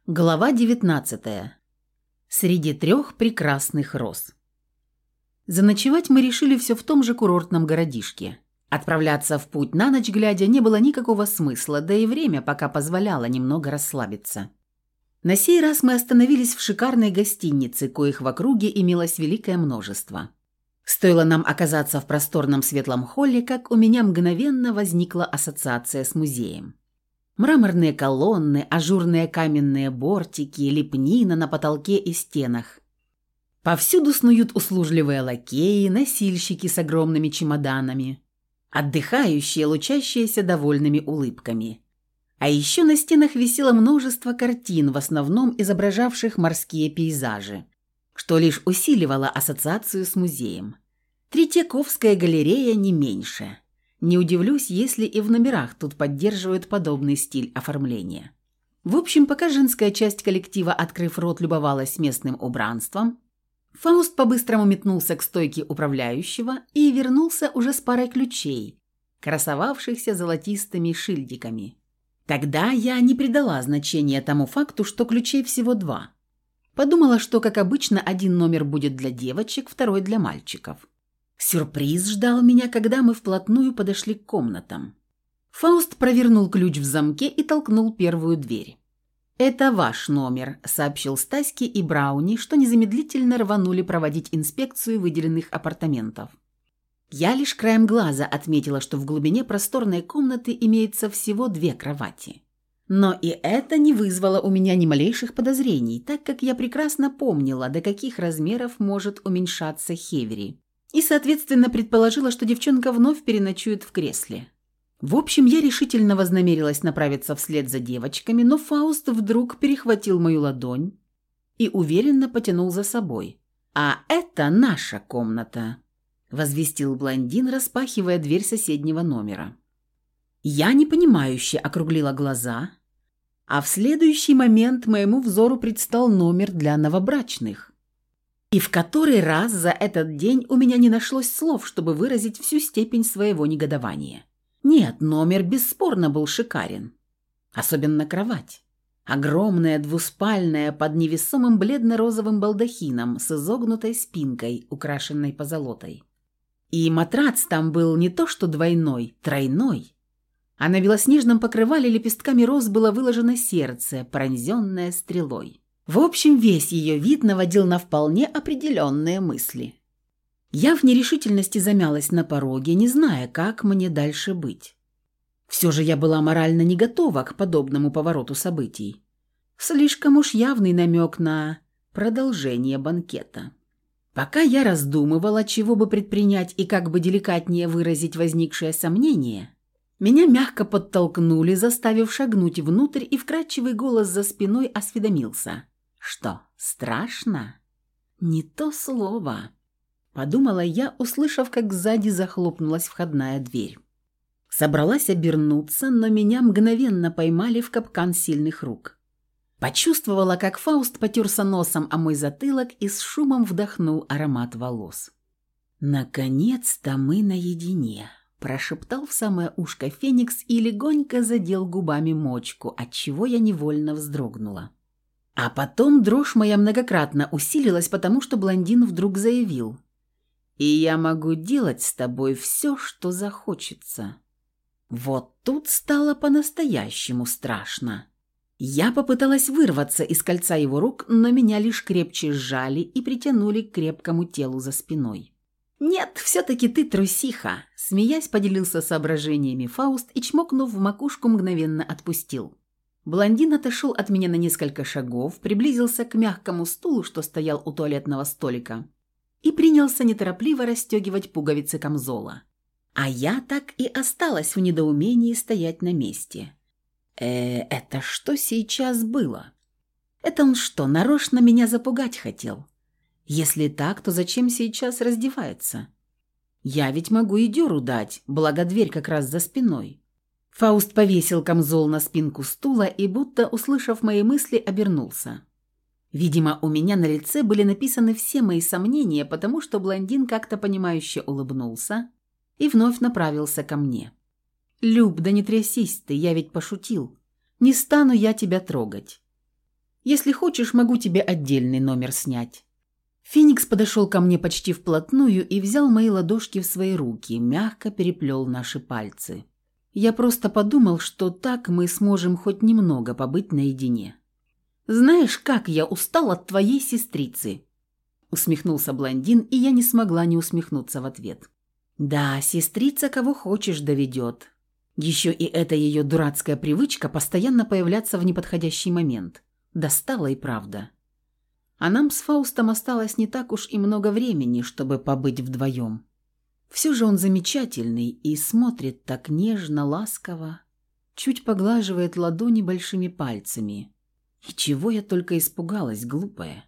Глава 19. Среди трех прекрасных роз. Заночевать мы решили все в том же курортном городишке. Отправляться в путь на ночь глядя не было никакого смысла, да и время пока позволяло немного расслабиться. На сей раз мы остановились в шикарной гостинице, коих в округе имелось великое множество. Стоило нам оказаться в просторном светлом холле, как у меня мгновенно возникла ассоциация с музеем. Мраморные колонны, ажурные каменные бортики, лепнина на потолке и стенах. Повсюду снуют услужливые лакеи, носильщики с огромными чемоданами, отдыхающие, лучащиеся довольными улыбками. А еще на стенах висело множество картин, в основном изображавших морские пейзажи, что лишь усиливало ассоциацию с музеем. Третьяковская галерея не меньше. Не удивлюсь, если и в номерах тут поддерживают подобный стиль оформления. В общем, пока женская часть коллектива, открыв рот, любовалась местным убранством, Фауст по-быстрому метнулся к стойке управляющего и вернулся уже с парой ключей, красовавшихся золотистыми шильдиками. Тогда я не придала значения тому факту, что ключей всего два. Подумала, что, как обычно, один номер будет для девочек, второй для мальчиков. Сюрприз ждал меня, когда мы вплотную подошли к комнатам. Фауст провернул ключ в замке и толкнул первую дверь. «Это ваш номер», – сообщил Стаське и Брауни, что незамедлительно рванули проводить инспекцию выделенных апартаментов. Я лишь краем глаза отметила, что в глубине просторной комнаты имеется всего 2 кровати. Но и это не вызвало у меня ни малейших подозрений, так как я прекрасно помнила, до каких размеров может уменьшаться Хевери. И, соответственно, предположила, что девчонка вновь переночует в кресле. В общем, я решительно вознамерилась направиться вслед за девочками, но Фауст вдруг перехватил мою ладонь и уверенно потянул за собой. «А это наша комната», – возвестил блондин, распахивая дверь соседнего номера. Я непонимающе округлила глаза, а в следующий момент моему взору предстал номер для новобрачных. И в который раз за этот день у меня не нашлось слов, чтобы выразить всю степень своего негодования. Нет, номер бесспорно был шикарен. Особенно кровать. Огромная двуспальная под невесомым бледно-розовым балдахином с изогнутой спинкой, украшенной позолотой. И матрац там был не то что двойной, тройной. А на белоснежном покрывале лепестками роз было выложено сердце, пронзенное стрелой. В общем, весь ее вид наводил на вполне определенные мысли. Я в нерешительности замялась на пороге, не зная, как мне дальше быть. Все же я была морально не готова к подобному повороту событий. Слишком уж явный намек на продолжение банкета. Пока я раздумывала, чего бы предпринять и как бы деликатнее выразить возникшее сомнение, меня мягко подтолкнули, заставив шагнуть внутрь, и вкрадчивый голос за спиной осведомился. «Что, страшно?» «Не то слово», – подумала я, услышав, как сзади захлопнулась входная дверь. Собралась обернуться, но меня мгновенно поймали в капкан сильных рук. Почувствовала, как Фауст потерся носом о мой затылок и с шумом вдохнул аромат волос. «Наконец-то мы наедине», – прошептал в самое ушко Феникс и легонько задел губами мочку, отчего я невольно вздрогнула. А потом дрожь моя многократно усилилась, потому что блондин вдруг заявил: «И я могу делать с тобой все, что захочется». Вот тут стало по-настоящему страшно. Я попыталась вырваться из кольца его рук, но меня лишь крепче сжали и притянули к крепкому телу за спиной. «Нет, все-таки ты трусиха», – смеясь поделился соображениями Фауст и, чмокнув в макушку, мгновенно отпустил. Блондин отошел от меня на несколько шагов, приблизился к мягкому стулу, что стоял у туалетного столика, и принялся неторопливо расстегивать пуговицы камзола. А я так и осталась в недоумении стоять на месте. Это что сейчас было? Это он что, нарочно меня запугать хотел? Если так, то зачем сейчас раздевается? Я ведь могу и дёру дать, благо дверь как раз за спиной. Фауст повесил камзол на спинку стула и, будто услышав мои мысли, обернулся. Видимо, у меня на лице были написаны все мои сомнения, потому что блондин как-то понимающе улыбнулся и вновь направился ко мне. «Люб, да не трясись ты, я ведь пошутил. Не стану я тебя трогать». Если хочешь, могу тебе отдельный номер снять». Феникс подошел ко мне почти вплотную и взял мои ладошки в свои руки, мягко переплел наши пальцы. Я просто подумал, что так мы сможем хоть немного побыть наедине. «Знаешь, как я устал от твоей сестрицы?» Усмехнулся блондин, и я не смогла не усмехнуться в ответ. «Да, сестрица кого хочешь доведет. Еще и эта ее дурацкая привычка постоянно появляться в неподходящий момент. Достала и правда. А нам с Фаустом осталось не так уж и много времени, чтобы побыть вдвоем. Все же он замечательный и смотрит так нежно, ласково, чуть поглаживает ладони большими пальцами. И чего я только испугалась, глупая.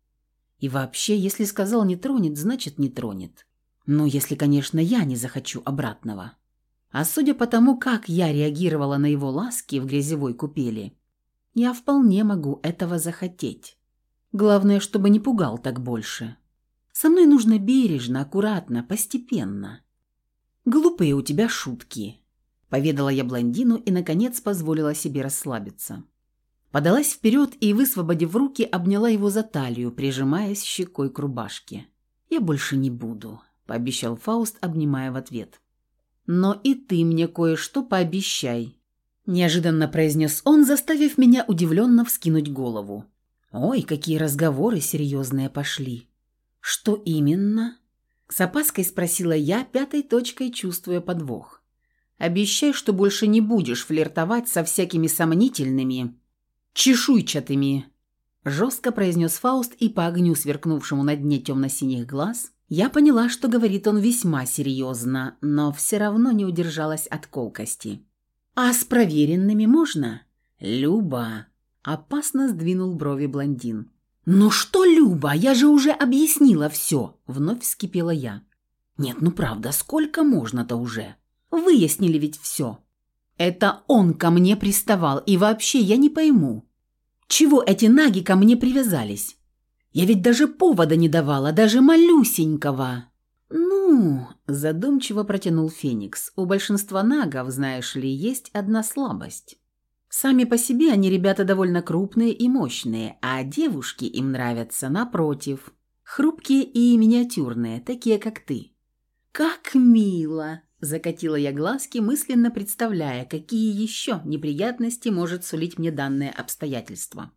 И вообще, если сказал не тронет, значит не тронет. Но если, конечно, я не захочу обратного. А судя по тому, как я реагировала на его ласки в грязевой купели, я вполне могу этого захотеть. Главное, чтобы не пугал так больше. Со мной нужно бережно, аккуратно, постепенно. «Глупые у тебя шутки», — поведала я блондину и, наконец, позволила себе расслабиться. Подалась вперед и, высвободив руки, обняла его за талию, прижимаясь щекой к рубашке. «Я больше не буду», — пообещал Фауст, обнимая в ответ. «Но и ты мне кое-что пообещай», — неожиданно произнес он, заставив меня удивленно вскинуть голову. «Ой, какие разговоры серьезные пошли». «Что именно?» — с опаской спросила я, пятой точкой чувствуя подвох. «Обещай, что больше не будешь флиртовать со всякими сомнительными, чешуйчатыми», — жестко произнес Фауст, и по огню, сверкнувшему на дне темно-синих глаз, я поняла, что говорит он весьма серьезно, но все равно не удержалась от колкости. «А с проверенными можно?» «Люба!» — опасно сдвинул брови блондин. «Ну что, Люба, я же уже объяснила все!» — вновь вскипела я. «Нет, ну правда, сколько можно-то уже? Выяснили ведь все. Это он ко мне приставал, и вообще я не пойму, чего эти наги ко мне привязались? Я ведь даже повода не давала, даже малюсенького». «Ну...» – задумчиво протянул Феникс. «У большинства нагов, знаешь ли, есть одна слабость. Сами по себе они ребята довольно крупные и мощные, а девушки им нравятся, напротив, хрупкие и миниатюрные, такие как ты». «Как мило!» – закатила я глазки, мысленно представляя, какие еще неприятности может сулить мне данное обстоятельство.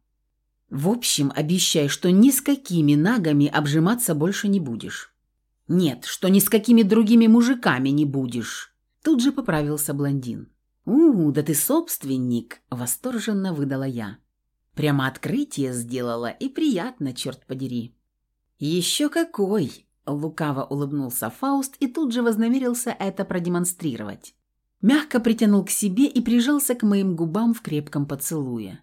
«В общем, обещай, что ни с какими нагами обжиматься больше не будешь». «Нет, что ни с какими другими мужиками не будешь», – тут же поправился блондин. Да ты собственник», – восторженно выдала я. Прямо открытие сделала, и приятно, черт подери. «Еще какой!» – лукаво улыбнулся Фауст и тут же вознамерился это продемонстрировать. Мягко притянул к себе и прижался к моим губам в крепком поцелуе.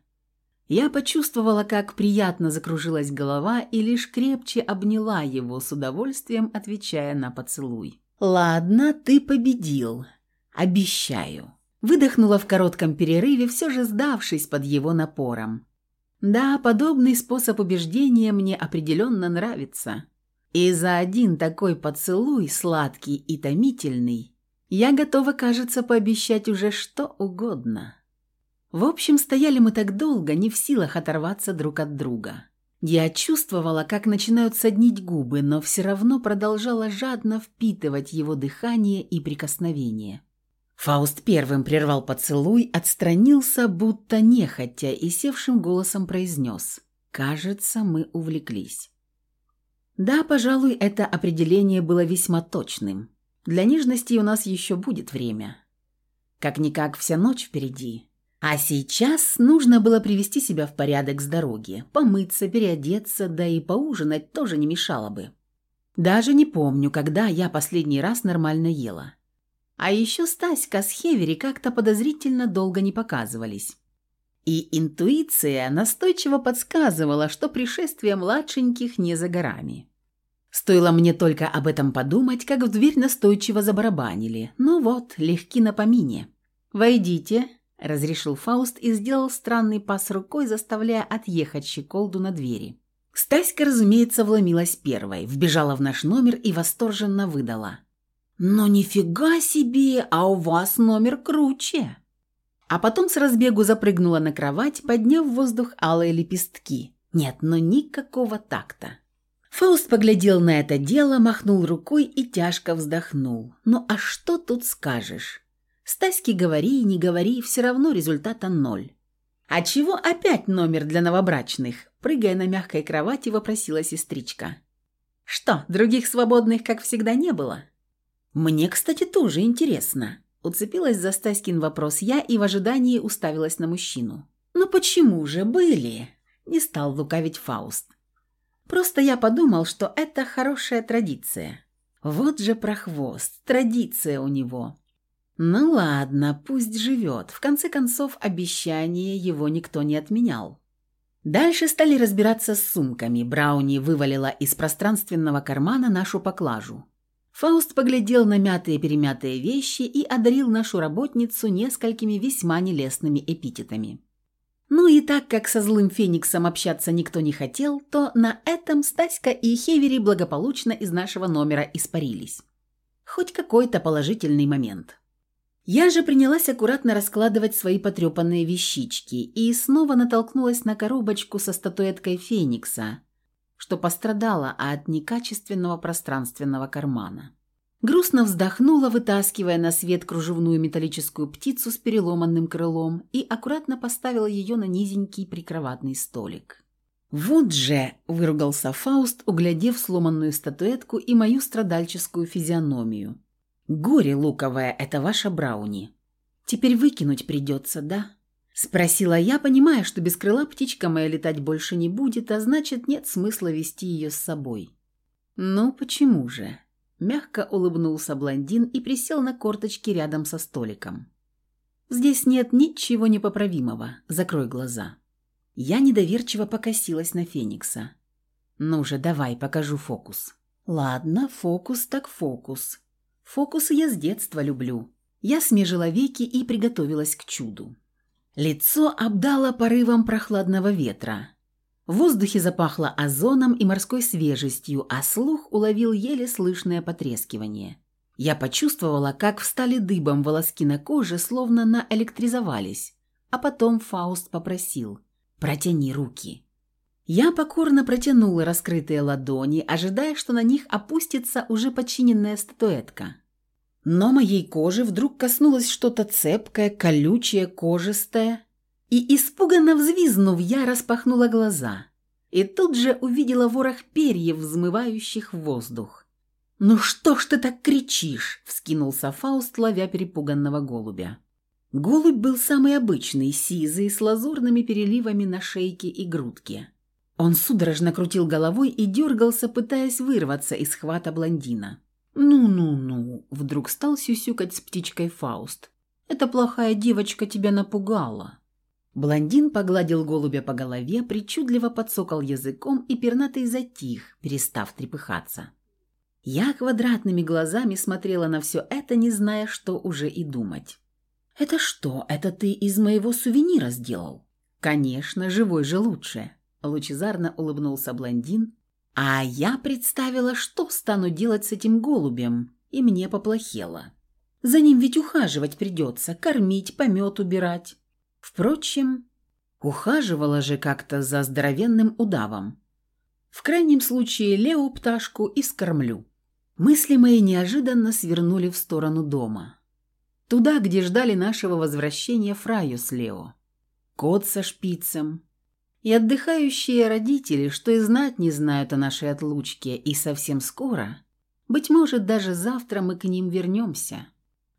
Я почувствовала, как приятно закружилась голова, и лишь крепче обняла его, с удовольствием отвечая на поцелуй. «Ладно, ты победил. Обещаю». Выдохнула в коротком перерыве, все же сдавшись под его напором. Да, подобный способ убеждения мне определенно нравится. И за один такой поцелуй, сладкий и томительный, я готова, кажется, пообещать уже что угодно. В общем, стояли мы так долго, не в силах оторваться друг от друга. Я чувствовала, как начинают соднить губы, но все равно продолжала жадно впитывать его дыхание и прикосновение. Фауст первым прервал поцелуй, отстранился, будто нехотя, и севшим голосом произнес: «Кажется, мы увлеклись». Да, пожалуй, это определение было весьма точным. Для нежности у нас еще будет время. Как-никак вся ночь впереди. А сейчас нужно было привести себя в порядок с дороги, помыться, переодеться, да и поужинать тоже не мешало бы. Даже не помню, когда я последний раз нормально ела. А еще Стаська с Хевери как-то подозрительно долго не показывались. И интуиция настойчиво подсказывала, что пришествие младшеньких не за горами. Стоило мне только об этом подумать, как в дверь настойчиво забарабанили. Ну вот, легки на помине. «Войдите», – разрешил Фауст и сделал странный пас рукой, заставляя отъехать щеколду на двери. Стаська, разумеется, вломилась первой, вбежала в наш номер и восторженно выдала: «Но нифига себе, а у вас номер круче!» А потом с разбегу запрыгнула на кровать, подняв в воздух алые лепестки. Нет, но никакого такта. Фауст поглядел на это дело, махнул рукой и тяжко вздохнул. Ну а что тут скажешь? Стаське говори и не говори, все равно результата 0. «А чего опять номер для новобрачных?» Прыгая на мягкой кровати, вопросила сестричка. «Что, других свободных, как всегда, не было?» «Мне, кстати, тоже интересно». Уцепилась за Стаськин вопрос я и в ожидании уставилась на мужчину. «Ну почему же были?» Не стал лукавить Фауст. «Просто я подумал, что это хорошая традиция». Вот же прохвост, традиция у него. Ну ладно, пусть живет. В конце концов, обещание его никто не отменял. Дальше стали разбираться с сумками. Брауни вывалила из пространственного кармана нашу поклажу. Фауст поглядел на мятые-перемятые вещи и одарил нашу работницу несколькими весьма нелестными эпитетами. Ну и так как со злым фениксом общаться никто не хотел, то на этом Стаська и Хевери благополучно из нашего номера испарились. Хоть какой-то положительный момент. Я же принялась аккуратно раскладывать свои потрепанные вещички и снова натолкнулась на коробочку со статуэткой Феникса, что пострадала от некачественного пространственного кармана. Грустно вздохнула, вытаскивая на свет кружевную металлическую птицу с переломанным крылом и аккуратно поставила ее на низенький прикроватный столик. «Вот же!» – выругался Фауст, углядев сломанную статуэтку и мою страдальческую физиономию. «Горе луковое – это ваша Брауни. Теперь выкинуть придется, да?» – спросила я, понимая, что без крыла птичка моя летать больше не будет, а значит, нет смысла вести ее с собой. «Ну, почему же?» – мягко улыбнулся блондин и присел на корточки рядом со столиком. «Здесь нет ничего непоправимого. Закрой глаза». Я недоверчиво покосилась на Феникса. «Ну же, давай, покажу фокус». «Ладно, фокус так фокус». Фокусы я с детства люблю. Я смежила веки и приготовилась к чуду. Лицо обдало порывом прохладного ветра. В воздухе запахло озоном и морской свежестью, а слух уловил еле слышное потрескивание. Я почувствовала, как встали дыбом волоски на коже, словно наэлектризовались. А потом Фауст попросил: «Протяни руки». Я покорно протянула раскрытые ладони, ожидая, что на них опустится уже починенная статуэтка. Но моей кожи вдруг коснулось что-то цепкое, колючее, кожистое. И, испуганно взвизнув, я распахнула глаза. И тут же увидела ворох перьев, взмывающих в воздух. «Ну что ж ты так кричишь?» – вскинулся Фауст, ловя перепуганного голубя. Голубь был самый обычный, сизый, с лазурными переливами на шейке и грудке. Он судорожно крутил головой и дергался, пытаясь вырваться из хвата блондина. «Ну-ну-ну», – вдруг стал сюсюкать с птичкой Фауст. «Эта плохая девочка тебя напугала». Блондин погладил голубя по голове, причудливо подсокал языком, и пернатый затих, перестав трепыхаться. Я квадратными глазами смотрела на все это, не зная, что уже и думать. «Это что, это ты из моего сувенира сделал?» «Конечно, живой же лучше». Лучезарно улыбнулся блондин, а я представила, что стану делать с этим голубем, и мне поплохело. За ним ведь ухаживать придется, кормить, помет убирать. Впрочем, ухаживала же как-то за здоровенным удавом. В крайнем случае Лео пташку и скормлю. Мысли мои неожиданно свернули в сторону дома. Туда, где ждали нашего возвращения Фраю с Лео. Кот со шпицем. И отдыхающие родители, что и знать не знают о нашей отлучке, и совсем скоро, быть может, даже завтра мы к ним вернемся.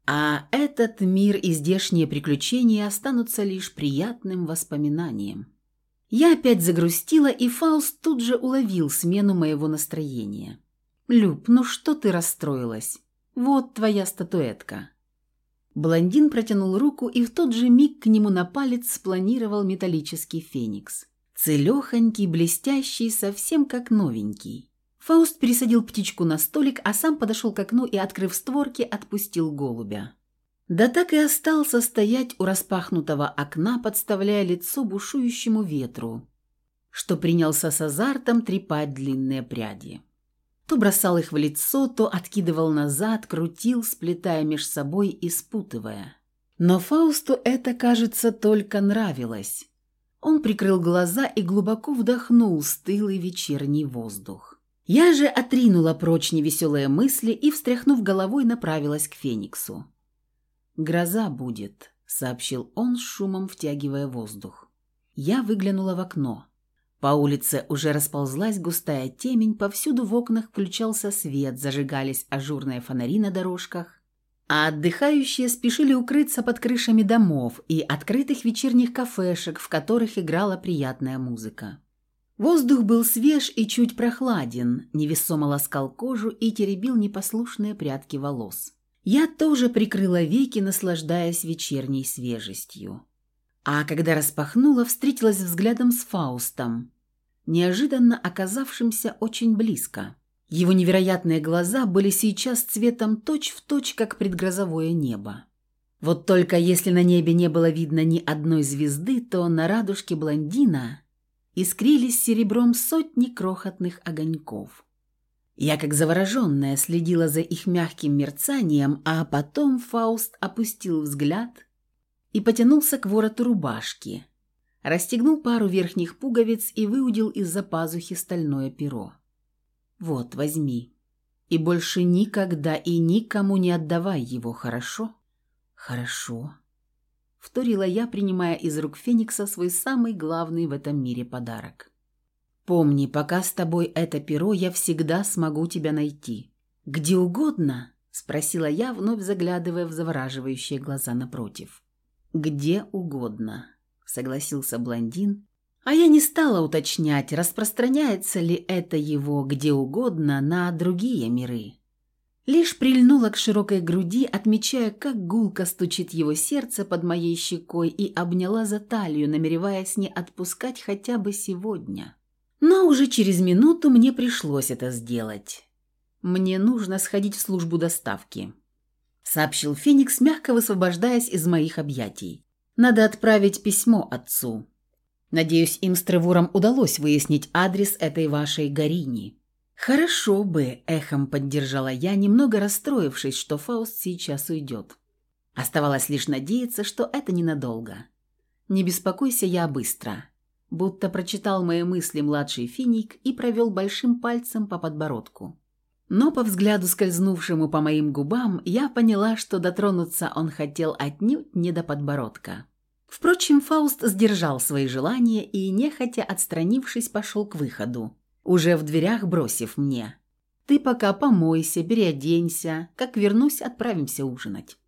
А этот мир и здешние приключения останутся лишь приятным воспоминанием. Я опять загрустила, и Фауст тут же уловил смену моего настроения. «Люб, ну что ты расстроилась? Вот твоя статуэтка». Блондин протянул руку, и в тот же миг к нему на палец спланировал металлический феникс. Целехонький, блестящий, совсем как новенький. Фауст пересадил птичку на столик, а сам подошел к окну и, открыв створки, отпустил голубя. Да так и остался стоять у распахнутого окна, подставляя лицо бушующему ветру, что принялся с азартом трепать длинные пряди. То бросал их в лицо, то откидывал назад, крутил, сплетая меж собой и спутывая. Но Фаусту это, кажется, только нравилось. Он прикрыл глаза и глубоко вдохнул стылый вечерний воздух. Я же отринула прочь невеселые мысли и, встряхнув головой, направилась к Фениксу. «Гроза будет», — сообщил он с шумом, втягивая воздух. Я выглянула в окно. По улице уже расползлась густая темень, повсюду в окнах включался свет, зажигались ажурные фонари на дорожках, а отдыхающие спешили укрыться под крышами домов и открытых вечерних кафешек, в которых играла приятная музыка. Воздух был свеж и чуть прохладен, невесомо ласкал кожу и теребил непослушные прядки волос. Я тоже прикрыла веки, наслаждаясь вечерней свежестью. А когда распахнула, встретилась взглядом с Фаустом, неожиданно оказавшимся очень близко. Его невероятные глаза были сейчас цветом точь-в-точь, как предгрозовое небо. Вот только если на небе не было видно ни одной звезды, то на радужке блондина искрились серебром сотни крохотных огоньков. Я, как завороженная, следила за их мягким мерцанием, а потом Фауст опустил взгляд и потянулся к вороту рубашки, расстегнул пару верхних пуговиц и выудил из-за пазухи стальное перо. «Вот, возьми. И больше никогда и никому не отдавай его, хорошо?» «Хорошо», — вторила я, принимая из рук Феникса свой самый главный в этом мире подарок. «Помни, пока с тобой это перо, я всегда смогу тебя найти. Где угодно?» — спросила я, вновь заглядывая в завораживающие глаза напротив. «Где угодно», — согласился блондин, а я не стала уточнять, распространяется ли это его «где угодно» на другие миры. Лишь прильнула к широкой груди, отмечая, как гулко стучит его сердце под моей щекой, и обняла за талию, намереваясь не отпускать хотя бы сегодня. Но уже через минуту мне пришлось это сделать. «Мне нужно сходить в службу доставки», — сообщил Феникс, мягко высвобождаясь из моих объятий. «Надо отправить письмо отцу. Надеюсь, им с Тревором удалось выяснить адрес этой вашей Гарини». «Хорошо бы», — эхом поддержала я, немного расстроившись, что Фауст сейчас уйдет. Оставалось лишь надеяться, что это ненадолго. «Не беспокойся, я быстро», — будто прочитал мои мысли младший финик и провел большим пальцем по подбородку. Но по взгляду, скользнувшему по моим губам, я поняла, что дотронуться он хотел отнюдь не до подбородка. Впрочем, Фауст сдержал свои желания и, нехотя отстранившись, пошел к выходу, уже в дверях бросив мне: «Ты пока помойся, переоденься, как вернусь, отправимся ужинать».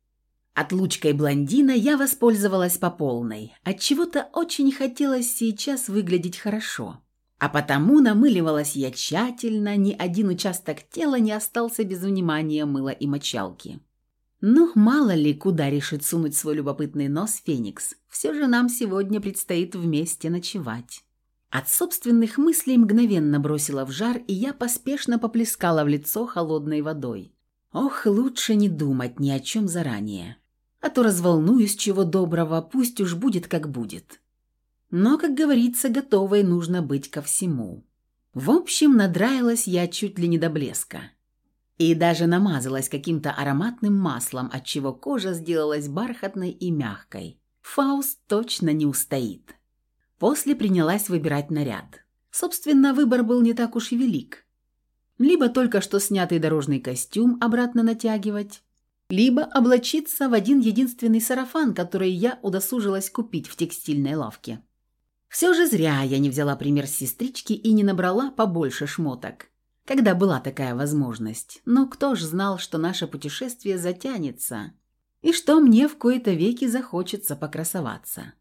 Отлучкой блондина я воспользовалась по полной. Отчего-то очень хотелось сейчас выглядеть хорошо. А потому намыливалась я тщательно, ни один участок тела не остался без внимания мыла и мочалки. Ну, мало ли, куда решит сунуть свой любопытный нос Феникс. Все же нам сегодня предстоит вместе ночевать. От собственных мыслей мгновенно бросила в жар, и я поспешно поплескала в лицо холодной водой. Ох, лучше не думать ни о чем заранее. А то разволнуюсь чего доброго, пусть уж будет как будет. Но, как говорится, готовой нужно быть ко всему. В общем, надраилась я чуть ли не до блеска. И даже намазалась каким-то ароматным маслом, отчего кожа сделалась бархатной и мягкой. Фауст точно не устоит. После принялась выбирать наряд. Собственно, выбор был не так уж и велик. Либо только что снятый дорожный костюм обратно натягивать, либо облачиться в один единственный сарафан, который я удосужилась купить в текстильной лавке. Все же зря я не взяла пример с сестрички и не набрала побольше шмоток, когда была такая возможность. Но кто ж знал, что наше путешествие затянется, и что мне в кои-то веки захочется покрасоваться.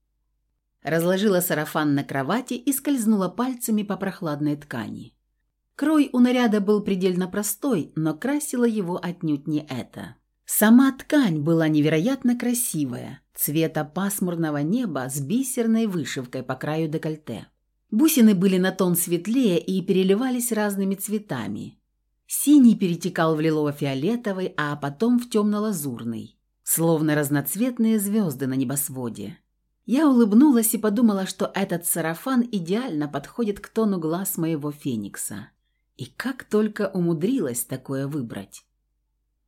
Разложила сарафан на кровати и скользнула пальцами по прохладной ткани. Крой у наряда был предельно простой, но красило его отнюдь не это. Сама ткань была невероятно красивая, цвета пасмурного неба с бисерной вышивкой по краю декольте. Бусины были на тон светлее и переливались разными цветами. Синий перетекал в лилово-фиолетовый, а потом в темно-лазурный, словно разноцветные звезды на небосводе. Я улыбнулась и подумала, что этот сарафан идеально подходит к тону глаз моего Феникса. И как только умудрилась такое выбрать. К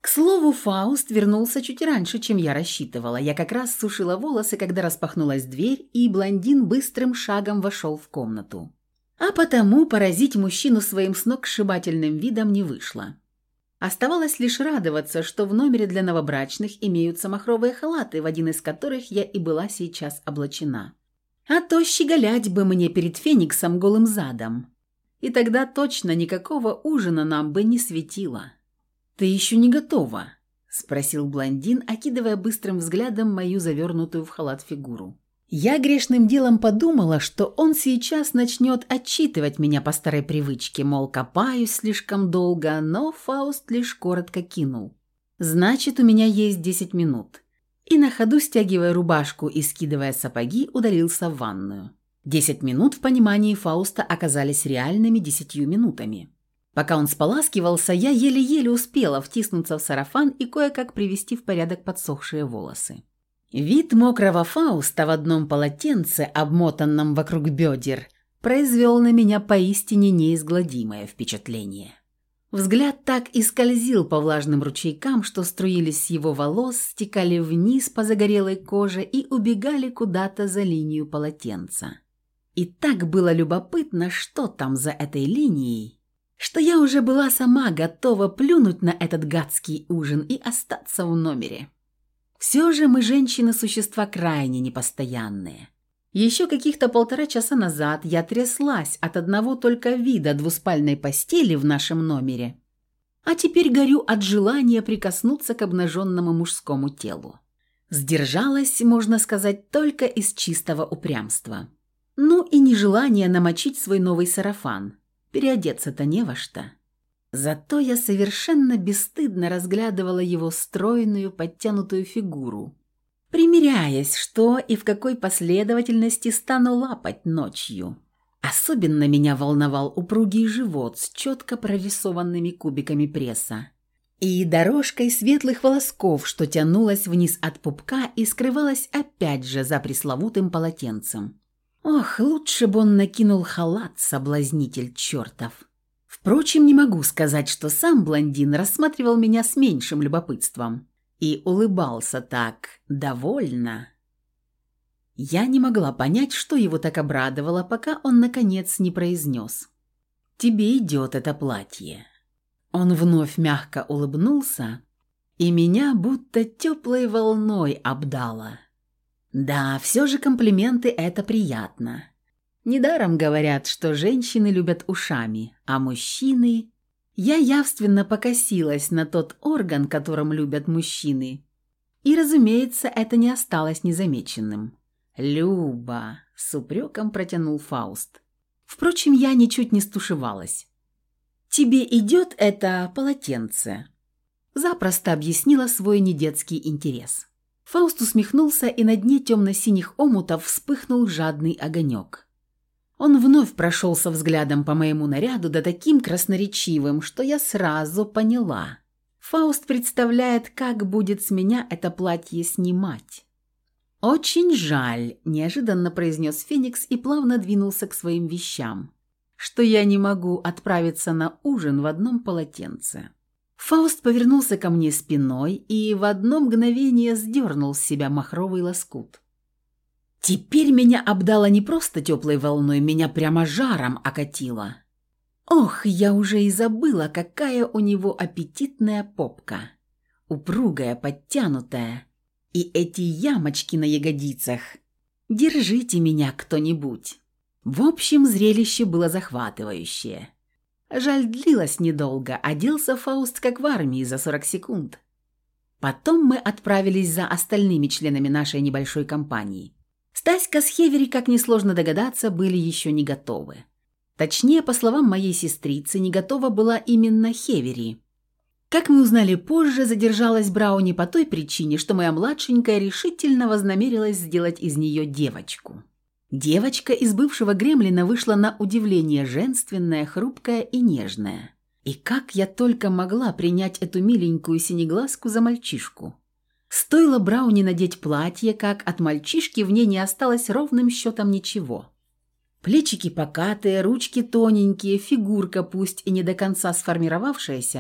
К слову, Фауст вернулся чуть раньше, чем я рассчитывала. Я как раз сушила волосы, когда распахнулась дверь, и блондин быстрым шагом вошел в комнату. А потому поразить мужчину своим сногсшибательным видом не вышло. Оставалось лишь радоваться, что в номере для новобрачных имеются махровые халаты, в один из которых я и была сейчас облачена. А то щеголять бы мне перед Фениксом голым задом. И тогда точно никакого ужина нам бы не светило. «Ты еще не готова?» – спросил блондин, окидывая быстрым взглядом мою завернутую в халат фигуру. Я грешным делом подумала, что он сейчас начнет отчитывать меня по старой привычке, мол, копаюсь слишком долго, но Фауст лишь коротко кинул. «Значит, у меня есть 10 минут». И на ходу, стягивая рубашку и скидывая сапоги, удалился в ванную. 10 минут в понимании Фауста оказались реальными 10 минутами. Пока он споласкивался, я еле-еле успела втиснуться в сарафан и кое-как привести в порядок подсохшие волосы. Вид мокрого Фауста в одном полотенце, обмотанном вокруг бедер, произвел на меня поистине неизгладимое впечатление. Взгляд так и скользил по влажным ручейкам, что струились с его волос, стекали вниз по загорелой коже и убегали куда-то за линию полотенца. И так было любопытно, что там за этой линией, что я уже была сама готова плюнуть на этот гадский ужин и остаться в номере. Все же мы, женщины, существа крайне непостоянные. Еще каких-то 1,5 часа назад я тряслась от одного только вида двуспальной постели в нашем номере, а теперь горю от желания прикоснуться к обнаженному мужскому телу. Сдержалась, можно сказать, только из чистого упрямства. Ну и нежелание намочить свой новый сарафан. Переодеться-то не во что. Зато я совершенно бесстыдно разглядывала его стройную, подтянутую фигуру, примеряясь, что и в какой последовательности стану лапать ночью. Особенно меня волновал упругий живот с четко прорисованными кубиками пресса и дорожкой светлых волосков, что тянулась вниз от пупка и скрывалась опять же за пресловутым полотенцем. Ох, лучше бы он накинул халат, соблазнитель чертов. Впрочем, не могу сказать, что сам блондин рассматривал меня с меньшим любопытством и улыбался так довольно. Я не могла понять, что его так обрадовало, пока он, наконец, не произнес: «Тебе идет это платье». Он вновь мягко улыбнулся, и меня будто теплой волной обдало. Да, все же комплименты – это приятно. Недаром говорят, что женщины любят ушами, а мужчины... Я явственно покосилась на тот орган, которым любят мужчины. И, разумеется, это не осталось незамеченным. «Люба!» – с упреком протянул Фауст. Впрочем, я ничуть не стушевалась. «Тебе идет это полотенце?» Запросто объяснила свой недетский интерес. Фауст усмехнулся, и на дне темно-синих омутов вспыхнул жадный огонек. Он вновь прошелся взглядом по моему наряду, да таким красноречивым, что я сразу поняла. Фауст представляет, как будет с меня это платье снимать. «Очень жаль», – неожиданно произнес Феникс и плавно двинулся к своим вещам, «что я не могу отправиться на ужин в одном полотенце». Фауст повернулся ко мне спиной и в одно мгновение сдернул с себя махровый лоскут. Теперь меня обдало не просто теплой волной, меня прямо жаром окатило. Ох, я уже и забыла, какая у него аппетитная попка. Упругая, подтянутая. И эти ямочки на ягодицах. Держите меня кто-нибудь. В общем, зрелище было захватывающее. Жаль, длилось недолго, оделся Фауст как в армии за 40 секунд. Потом мы отправились за остальными членами нашей небольшой компании. Стаська с Хевери, как несложно догадаться, были еще не готовы. Точнее, по словам моей сестрицы, не готова была именно Хевери. Как мы узнали позже, задержалась Брауни по той причине, что моя младшенькая решительно вознамерилась сделать из нее девочку. Девочка из бывшего гремлина вышла на удивление женственная, хрупкая и нежная. И как я только могла принять эту миленькую синеглазку за мальчишку. Стоило Брауни надеть платье, как от мальчишки в ней не осталось ровным счетом ничего. Плечики покатые, ручки тоненькие, фигурка, пусть и не до конца сформировавшаяся,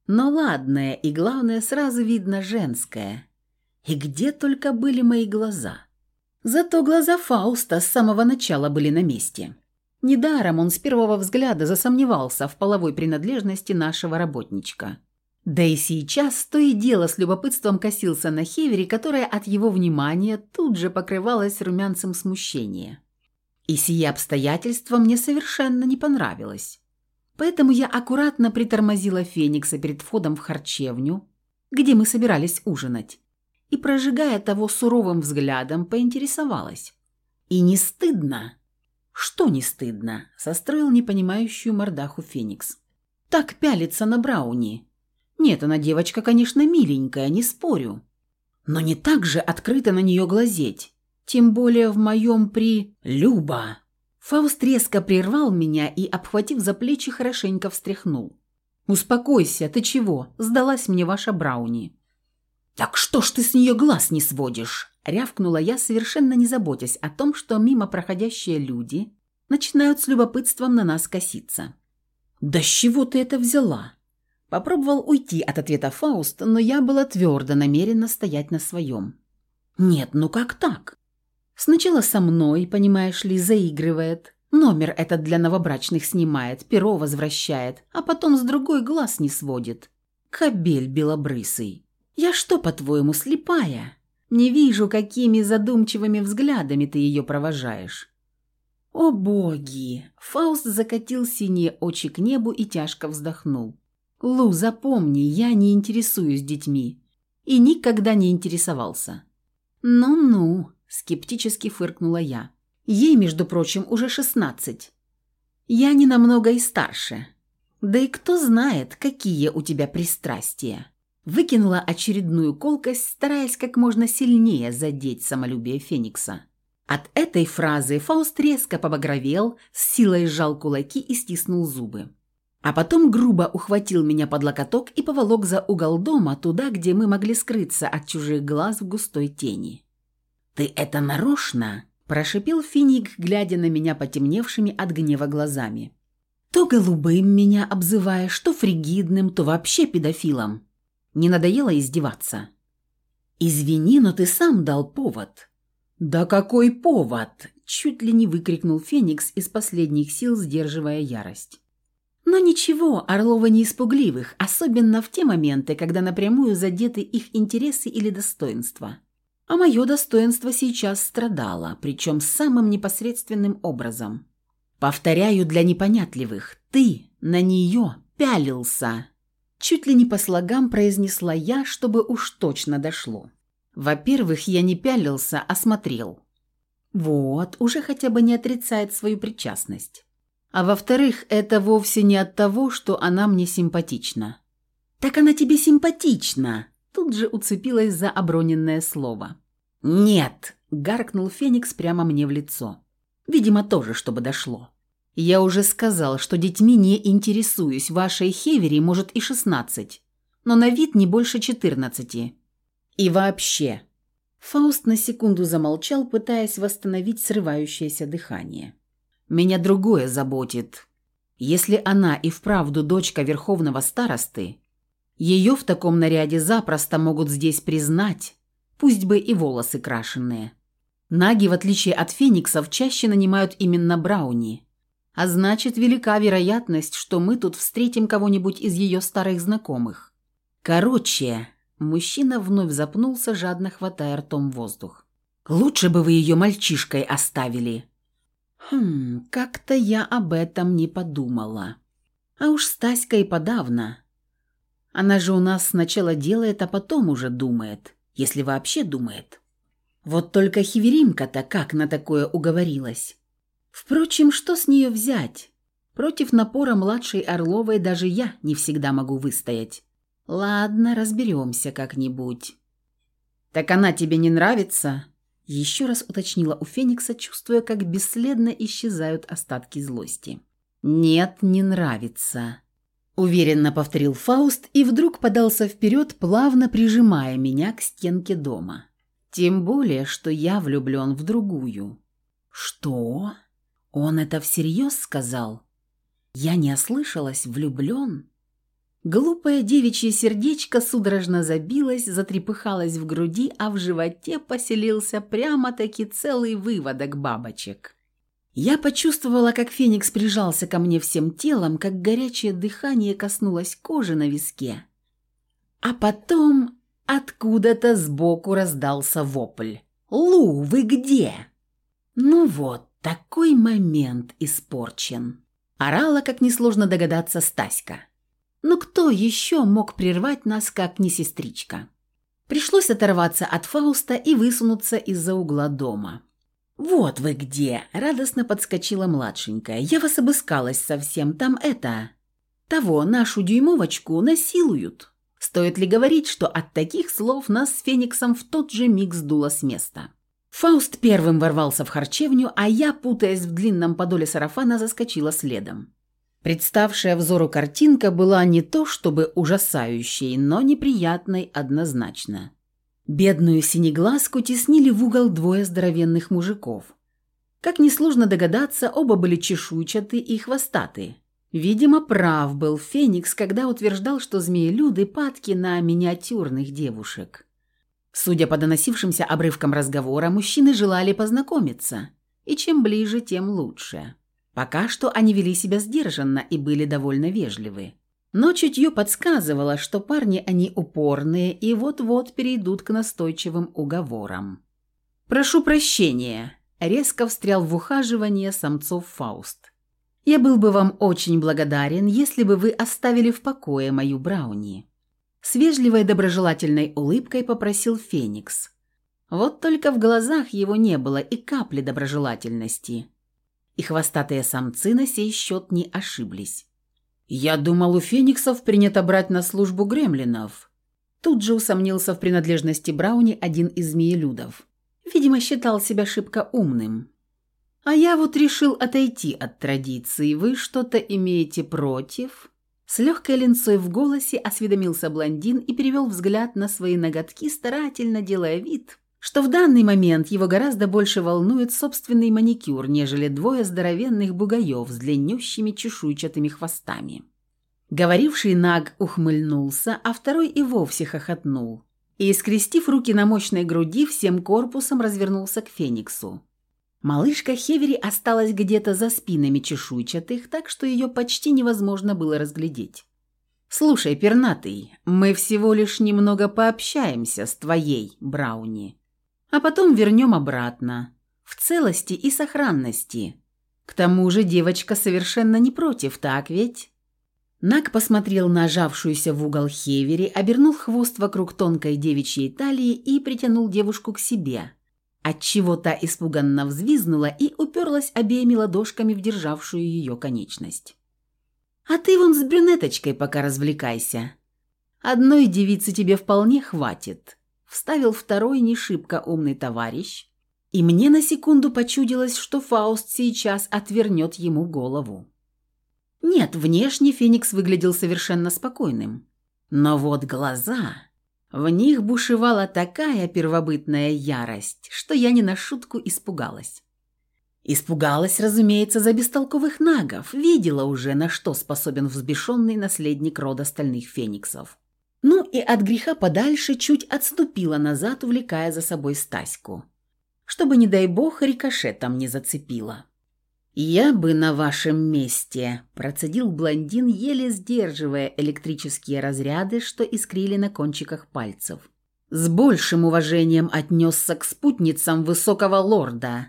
Но ладное и, главное, сразу видно женское. И где только были мои глаза. Зато глаза Фауста с самого начала были на месте. Недаром он с первого взгляда засомневался в половой принадлежности нашего работничка. Да и сейчас то и дело с любопытством косился на Хевери, которая от его внимания тут же покрывалась румянцем смущения. И сие обстоятельство мне совершенно не понравилось. Поэтому я аккуратно притормозила Феникса перед входом в харчевню, где мы собирались ужинать, и, прожигая того суровым взглядом, поинтересовалась. «И не стыдно?» «Что не стыдно?» – состроил непонимающую мордаху Феникс. «Так пялится на Брауни. Нет, она девочка, конечно, миленькая, не спорю. Но не так же открыто на нее глазеть. Тем более в моем «Люба!» Фауст резко прервал меня и, обхватив за плечи, хорошенько встряхнул. «Успокойся, ты чего? Сдалась мне ваша Брауни». «Так что ж ты с нее глаз не сводишь?» – рявкнула я, совершенно не заботясь о том, что мимо проходящие люди начинают с любопытством на нас коситься. «Да с чего ты это взяла?» Попробовал уйти от ответа Фауст, но я была твердо намерена стоять на своем. «Нет, ну как так? Сначала со мной, понимаешь ли, заигрывает, номер этот для новобрачных снимает, перо возвращает, а потом с другой глаз не сводит. Кобель белобрысый. Я что, по-твоему, слепая? Не вижу, какими задумчивыми взглядами ты ее провожаешь». «О боги!» Фауст закатил синие очи к небу и тяжко вздохнул. «Лу, запомни, я не интересуюсь детьми. И никогда не интересовался». «Ну-ну», – скептически фыркнула я. «Ей, между прочим, уже 16. Я не намного и старше. Да и кто знает, какие у тебя пристрастия». Выкинула очередную колкость, стараясь как можно сильнее задеть самолюбие Феникса. От этой фразы Фауст резко побагровел, с силой сжал кулаки и стиснул зубы. А потом грубо ухватил меня под локоток и поволок за угол дома, туда, где мы могли скрыться от чужих глаз в густой тени. «Ты это нарочно?» – прошипел Финик, глядя на меня потемневшими от гнева глазами. «То голубым меня обзываешь, то фригидным, то вообще педофилом. Не надоело издеваться?» «Извини, но ты сам дал повод». «Да какой повод?» – чуть ли не выкрикнул Феникс из последних сил, сдерживая ярость. Но ничего, Орлова не испугливых, особенно в те моменты, когда напрямую задеты их интересы или достоинства. А мое достоинство сейчас страдало, причем самым непосредственным образом. Повторяю для непонятливых, ты на нее пялился. Чуть ли не по слогам произнесла я, чтобы уж точно дошло. Во-первых, я не пялился, а смотрел. Вот, уже хотя бы не отрицает свою причастность. А во-вторых, это вовсе не от того, что она мне симпатична. «Так она тебе симпатична!» Тут же уцепилась за оброненное слово. «Нет!» – гаркнул Феникс прямо мне в лицо. Видимо, тоже, чтобы дошло. «Я уже сказал, что детьми не интересуюсь. Вашей Хевери, может, и 16, но на вид не больше 14. И вообще...» Фауст на секунду замолчал, пытаясь восстановить срывающееся дыхание. «Меня другое заботит. Если она и вправду дочка верховного старосты, ее в таком наряде запросто могут здесь признать, пусть бы и волосы крашеные. Наги, в отличие от фениксов, чаще нанимают именно Брауни. А значит, велика вероятность, что мы тут встретим кого-нибудь из ее старых знакомых. Короче...» Мужчина вновь запнулся, жадно хватая ртом воздух. «Лучше бы вы ее мальчишкой оставили». Как-то я об этом не подумала. А уж Стаська и подавно. Она же у нас сначала делает, а потом уже думает, если вообще думает. Вот только Хеверимка-то как на такое уговорилась. Впрочем, что с нее взять? Против напора младшей Орловой даже я не всегда могу выстоять. Ладно, разберемся как-нибудь. «Так она тебе не нравится?» Еще раз уточнила у Феникса, чувствуя, как бесследно исчезают остатки злости. «Нет, не нравится», – уверенно повторил Фауст и вдруг подался вперед, плавно прижимая меня к стенке дома. «Тем более, что я влюблен в другую». «Что? Он это всерьез сказал? Я не ослышалась, влюблен?» Глупое девичье сердечко судорожно забилось, затрепыхалось в груди, а в животе поселился прямо-таки целый выводок бабочек. Я почувствовала, как феникс прижался ко мне всем телом, как горячее дыхание коснулось кожи на виске. А потом откуда-то сбоку раздался вопль. «Лу, вы где?» Ну вот, такой момент испорчен. Орала, как несложно догадаться, Стаська. Но кто еще мог прервать нас, как не сестричка? Пришлось оторваться от Фауста и высунуться из-за угла дома. «Вот вы где!» – радостно подскочила младшенькая. «Я вас обыскалась совсем, там того, нашу дюймовочку насилуют». Стоит ли говорить, что от таких слов нас с Фениксом в тот же миг сдуло с места? Фауст первым ворвался в харчевню, а я, путаясь в длинном подоле сарафана, заскочила следом. Представшая взору картинка была не то чтобы ужасающей, но неприятной однозначно. Бедную синеглазку теснили в угол двое здоровенных мужиков. Как несложно догадаться, оба были чешуйчаты и хвостаты. Видимо, прав был Феникс, когда утверждал, что змеелюды падки на миниатюрных девушек. Судя по доносившимся обрывкам разговора, мужчины желали познакомиться, и чем ближе, тем лучше. Пока что они вели себя сдержанно и были довольно вежливы. Но чутье подсказывало, что парни они упорные и вот-вот перейдут к настойчивым уговорам. «Прошу прощения», – резко встрял в ухаживание самцов Фауст. «Я был бы вам очень благодарен, если бы вы оставили в покое мою Брауни». С вежливой доброжелательной улыбкой попросил Феникс. Вот только в глазах его не было и капли доброжелательности. И хвостатые самцы на сей счет не ошиблись. «Я думал, у фениксов принято брать на службу гремлинов». Тут же усомнился в принадлежности Брауни один из змеелюдов. Видимо, считал себя шибко умным. «А я вот решил отойти от традиции. Вы что-то имеете против?» С легкой линцой в голосе осведомился блондин и перевел взгляд на свои ноготки, старательно делая вид, что в данный момент его гораздо больше волнует собственный маникюр, нежели двое здоровенных бугаев с длиннющими чешуйчатыми хвостами. Говоривший наг ухмыльнулся, а второй и вовсе хохотнул. И, скрестив руки на мощной груди, всем корпусом развернулся к Фениксу. Малышка Хевери осталась где-то за спинами чешуйчатых, так что ее почти невозможно было разглядеть. «Слушай, пернатый, мы всего лишь немного пообщаемся с твоей Брауни, а потом вернем обратно, в целости и сохранности. К тому же девочка совершенно не против, так ведь?» Наг посмотрел на жавшуюся в угол Хевери, обернул хвост вокруг тонкой девичьей талии и притянул девушку к себе. Отчего та испуганно взвизгнула и уперлась обеими ладошками в державшую ее конечность. «А ты вон с брюнеточкой пока развлекайся. Одной девицы тебе вполне хватит», – вставил второй не шибко умный товарищ, и мне на секунду почудилось, что Фауст сейчас отвернет ему голову. Нет, внешне Феникс выглядел совершенно спокойным, но вот глаза... В них бушевала такая первобытная ярость, что я не на шутку испугалась. Испугалась, разумеется, за бестолковых нагов, видела уже, на что способен взбешенный наследник рода стальных фениксов. Ну и от греха подальше чуть отступила назад, увлекая за собой Стаську, чтобы, не дай бог, рикошетом не зацепила. «Я бы на вашем месте», – процедил блондин, еле сдерживая электрические разряды, что искрили на кончиках пальцев. «С большим уважением отнесся к спутницам высокого лорда».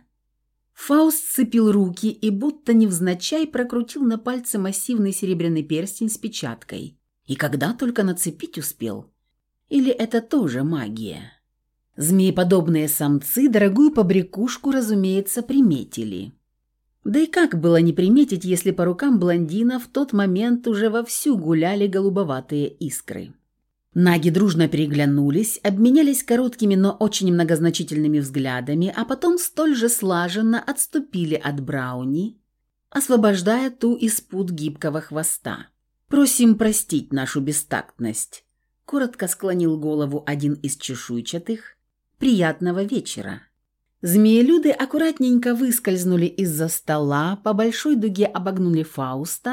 Фауст сцепил руки и будто невзначай прокрутил на пальце массивный серебряный перстень с печаткой. И когда только нацепить успел? Или это тоже магия? Змееподобные самцы дорогую побрякушку, разумеется, приметили. Да и как было не приметить, если по рукам блондина в тот момент уже вовсю гуляли голубоватые искры. Наги дружно переглянулись, обменялись короткими, но очень многозначительными взглядами, а потом столь же слаженно отступили от Брауни, освобождая ту из пут гибкого хвоста. «Просим простить нашу бестактность», – коротко склонил голову один из чешуйчатых. «Приятного вечера». Змеелюды аккуратненько выскользнули из-за стола, по большой дуге обогнули Фауста,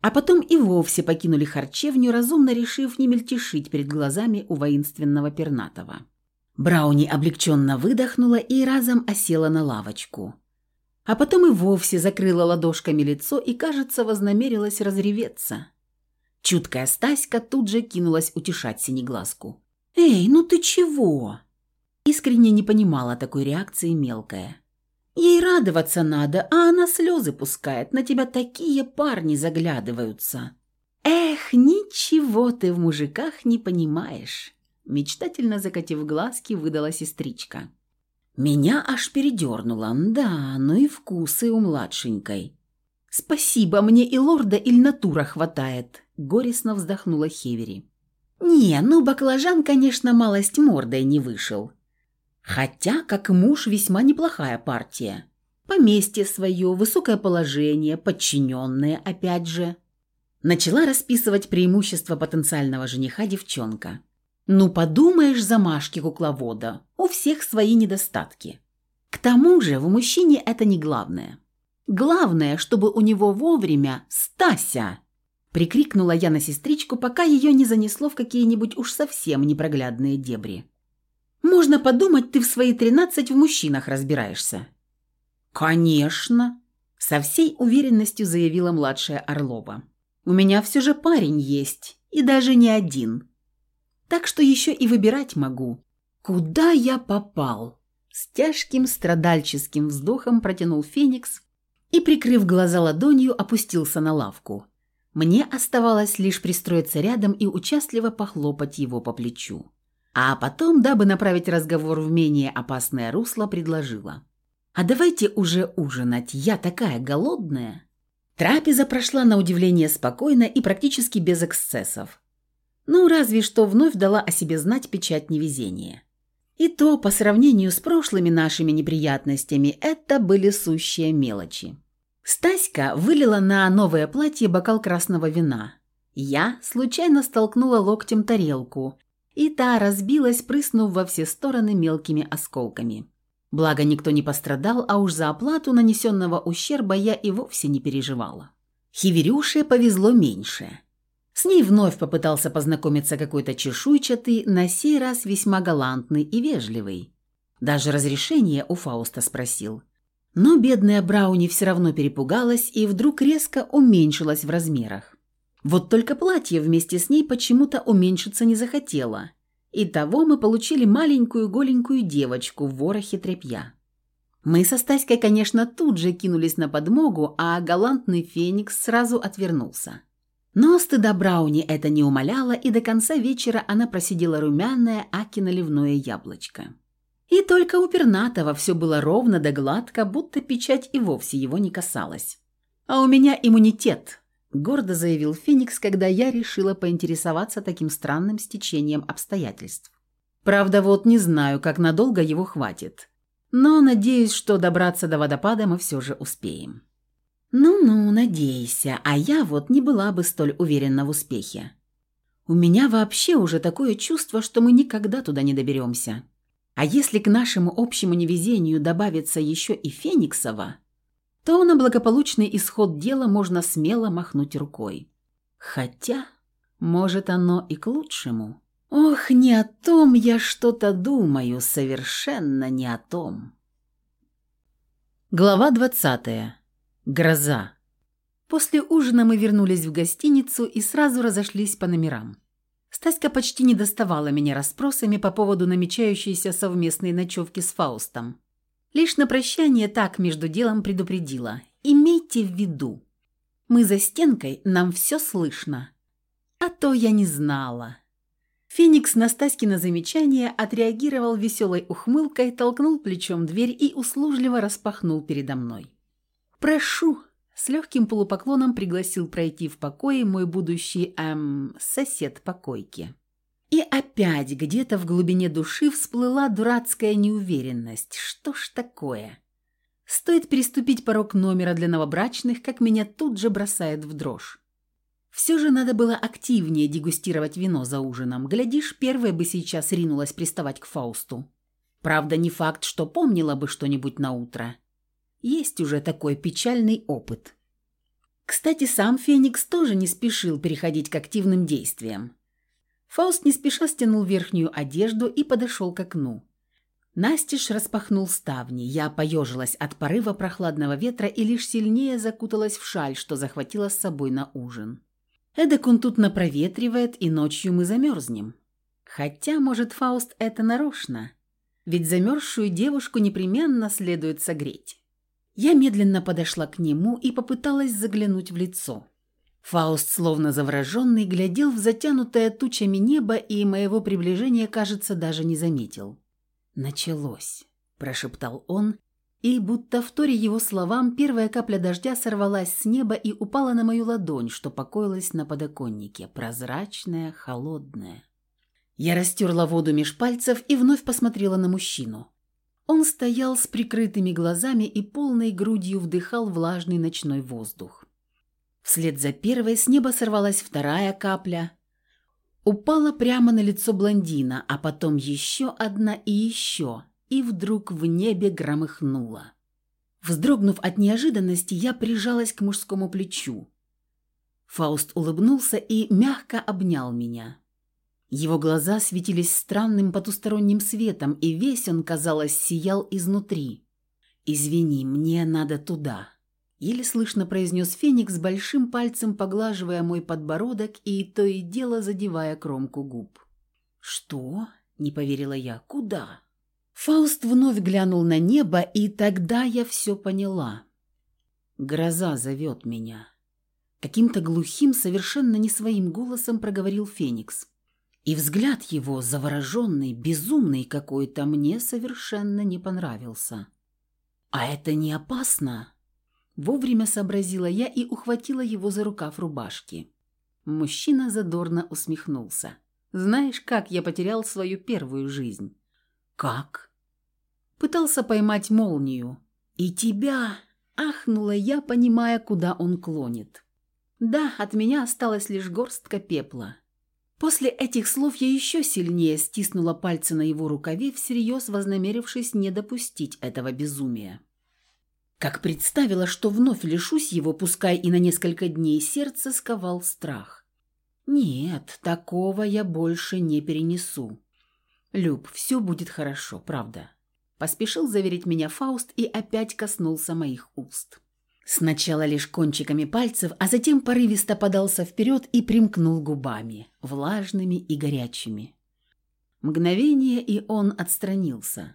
А потом и вовсе покинули харчевню, разумно решив не мельтешить перед глазами у воинственного пернатого. Брауни облегченно выдохнула и разом осела на лавочку. А потом и вовсе закрыла ладошками лицо и, кажется, вознамерилась разреветься. Чуткая Стаська тут же кинулась утешать синеглазку. «Эй, ну ты чего?» Искренне не понимала такой реакции мелкая. «Ей радоваться надо, а она слезы пускает, на тебя такие парни заглядываются». «Эх, ничего ты в мужиках не понимаешь», мечтательно закатив глазки, выдала сестричка. Меня аж передернуло, да, ну и вкусы у младшенькой. «Спасибо, мне и лорда Ильнатура хватает», – горестно вздохнула Хевери. «Не, ну баклажан, конечно, малость мордой не вышел. Хотя, как муж, весьма неплохая партия. Поместье свое, высокое положение, подчиненные, опять же». Начала расписывать преимущества потенциального жениха девчонка. «Ну, подумаешь, замашки кукловода, у всех свои недостатки. К тому же в мужчине это не главное. Главное, чтобы у него вовремя Стася!» Прикрикнула я на сестричку, пока ее не занесло в какие-нибудь уж совсем непроглядные дебри. «Можно подумать, ты в свои 13 в мужчинах разбираешься». «Конечно!» – со всей уверенностью заявила младшая Орлова. «У меня все же парень есть, и даже не один. Так что еще и выбирать могу. Куда я попал?» С тяжким страдальческим вздохом протянул Феникс и, прикрыв глаза ладонью, опустился на лавку. Мне оставалось лишь пристроиться рядом и участливо похлопать его по плечу. А потом, дабы направить разговор в менее опасное русло, предложила: «А давайте уже ужинать, я такая голодная». Трапеза прошла на удивление спокойно и практически без эксцессов. Ну, разве что вновь дала о себе знать печать невезения. И то, по сравнению с прошлыми нашими неприятностями, это были сущие мелочи. Стаська вылила на новое платье бокал красного вина. Я случайно столкнула локтем тарелку, и та разбилась, прыснув во все стороны мелкими осколками. Благо, никто не пострадал, а уж за оплату нанесенного ущерба я и вовсе не переживала. Хиверюше повезло меньше. С ней вновь попытался познакомиться какой-то чешуйчатый, на сей раз весьма галантный и вежливый. Даже разрешение у Фауста спросил. Но бедная Брауни все равно перепугалась и вдруг резко уменьшилась в размерах. Вот только платье вместе с ней почему-то уменьшиться не захотело. Итого мы получили маленькую голенькую девочку в ворохе тряпья. Мы со Стаськой, конечно, тут же кинулись на подмогу, а галантный Феникс сразу отвернулся. Но стыда Брауни это не умаляло, и до конца вечера она просидела румяное аки-наливное яблочко. И только у пернатого все было ровно да гладко, будто печать и вовсе его не касалась. «А у меня иммунитет», – гордо заявил Феникс, когда я решила поинтересоваться таким странным стечением обстоятельств. «Правда, вот не знаю, как надолго его хватит. Но надеюсь, что добраться до водопада мы все же успеем». «Ну-ну, надейся, а я вот не была бы столь уверена в успехе. У меня вообще уже такое чувство, что мы никогда туда не доберемся. А если к нашему общему невезению добавится еще и Фениксова, то на благополучный исход дела можно смело махнуть рукой. Хотя, может, оно и к лучшему. Ох, не о том я что-то думаю, совершенно не о том». Глава 20. Гроза. После ужина мы вернулись в гостиницу и сразу разошлись по номерам. Стаська почти не доставала меня расспросами по поводу намечающейся совместной ночевки с Фаустом. Лишь на прощание так между делом предупредила: «Имейте в виду, мы за стенкой, нам все слышно». А то я не знала. Феникс на Стаськино замечание отреагировал веселой ухмылкой, толкнул плечом дверь и услужливо распахнул передо мной. «Прошу», – с легким полупоклоном пригласил пройти в покое мой будущий, сосед по койке. И опять где-то в глубине души всплыла дурацкая неуверенность. Что ж такое? Стоит переступить порог номера для новобрачных, как меня тут же бросает в дрожь. Все же надо было активнее дегустировать вино за ужином. Глядишь, первая бы сейчас ринулась приставать к Фаусту. Правда, не факт, что помнила бы что-нибудь на утро. Есть уже такой печальный опыт. Кстати, сам Феникс тоже не спешил переходить к активным действиям. Фауст не спеша стянул верхнюю одежду и подошел к окну. Настежь распахнул ставни. Я поежилась от порыва прохладного ветра и лишь сильнее закуталась в шаль, что захватила с собой на ужин. Эдак он тут напроветривает, и ночью мы замерзнем. Хотя, может, Фауст это нарочно, ведь замерзшую девушку непременно следует согреть. Я медленно подошла к нему и попыталась заглянуть в лицо. Фауст, словно завороженный, глядел в затянутое тучами небо и моего приближения, кажется, даже не заметил. «Началось», – прошептал он, и, будто вторя его словам, первая капля дождя сорвалась с неба и упала на мою ладонь, что покоилась на подоконнике, прозрачная, холодная. Я растерла воду меж пальцев и вновь посмотрела на мужчину. Он стоял с прикрытыми глазами и полной грудью вдыхал влажный ночной воздух. Вслед за первой с неба сорвалась вторая капля. Упала прямо на лицо блондина, а потом еще одна и еще, и вдруг в небе громыхнуло. Вздрогнув от неожиданности, я прижалась к мужскому плечу. Фауст улыбнулся и мягко обнял меня. Его глаза светились странным потусторонним светом, и весь он, казалось, сиял изнутри. «Извини, мне надо туда», — еле слышно произнес Феникс, большим пальцем поглаживая мой подбородок и то и дело задевая кромку губ. «Что?» — не поверила я. «Куда?» Фауст вновь глянул на небо, и тогда я все поняла. «Гроза зовет меня». Каким-то глухим, совершенно не своим голосом проговорил Феникс. И взгляд его, завороженный, безумный какой-то, мне совершенно не понравился. «А это не опасно?» Вовремя сообразила я и ухватила его за рукав рубашки. Мужчина задорно усмехнулся. «Знаешь, как я потерял свою первую жизнь?» «Как?» «Пытался поймать молнию. И тебя...» — ахнула я, понимая, куда он клонит. «Да, от меня осталась лишь горстка пепла». После этих слов я еще сильнее стиснула пальцы на его рукаве, всерьез вознамерившись не допустить этого безумия. Как представила, что вновь лишусь его, пускай и на несколько дней, сердце сковал страх. Нет, такого я больше не перенесу. «Люб, все будет хорошо, правда», – поспешил заверить меня Фауст и опять коснулся моих уст. Сначала лишь кончиками пальцев, а затем порывисто подался вперед и примкнул губами, влажными и горячими. Мгновение, и он отстранился.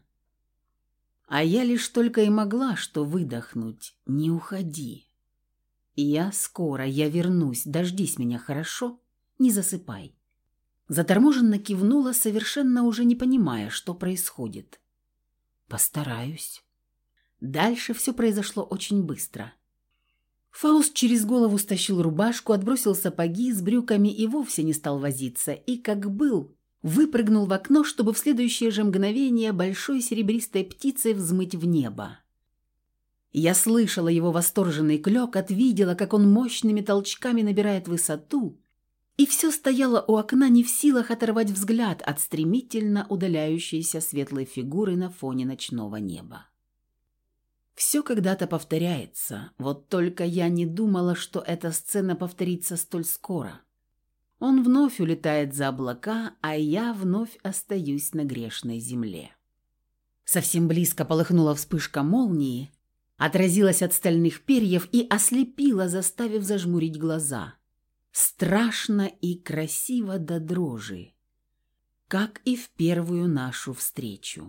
А я лишь только и могла что выдохнуть: «Не уходи». «Я скоро, я вернусь, дождись меня, хорошо? Не засыпай». Заторможенно кивнула, совершенно уже не понимая, что происходит. «Постараюсь». Дальше все произошло очень быстро. Фауст через голову стащил рубашку, отбросил сапоги с брюками и вовсе не стал возиться, и, как был, выпрыгнул в окно, чтобы в следующее же мгновение большой серебристой птицей взмыть в небо. Я слышала его восторженный клёкот, видела, как он мощными толчками набирает высоту, и все стояла у окна не в силах оторвать взгляд от стремительно удаляющейся светлой фигуры на фоне ночного неба. Все когда-то повторяется, вот только я не думала, что эта сцена повторится столь скоро. Он вновь улетает за облака, а я вновь остаюсь на грешной земле. Совсем близко полыхнула вспышка молнии, отразилась от стальных перьев и ослепила, заставив зажмурить глаза. Страшно и красиво до дрожи, как и в первую нашу встречу.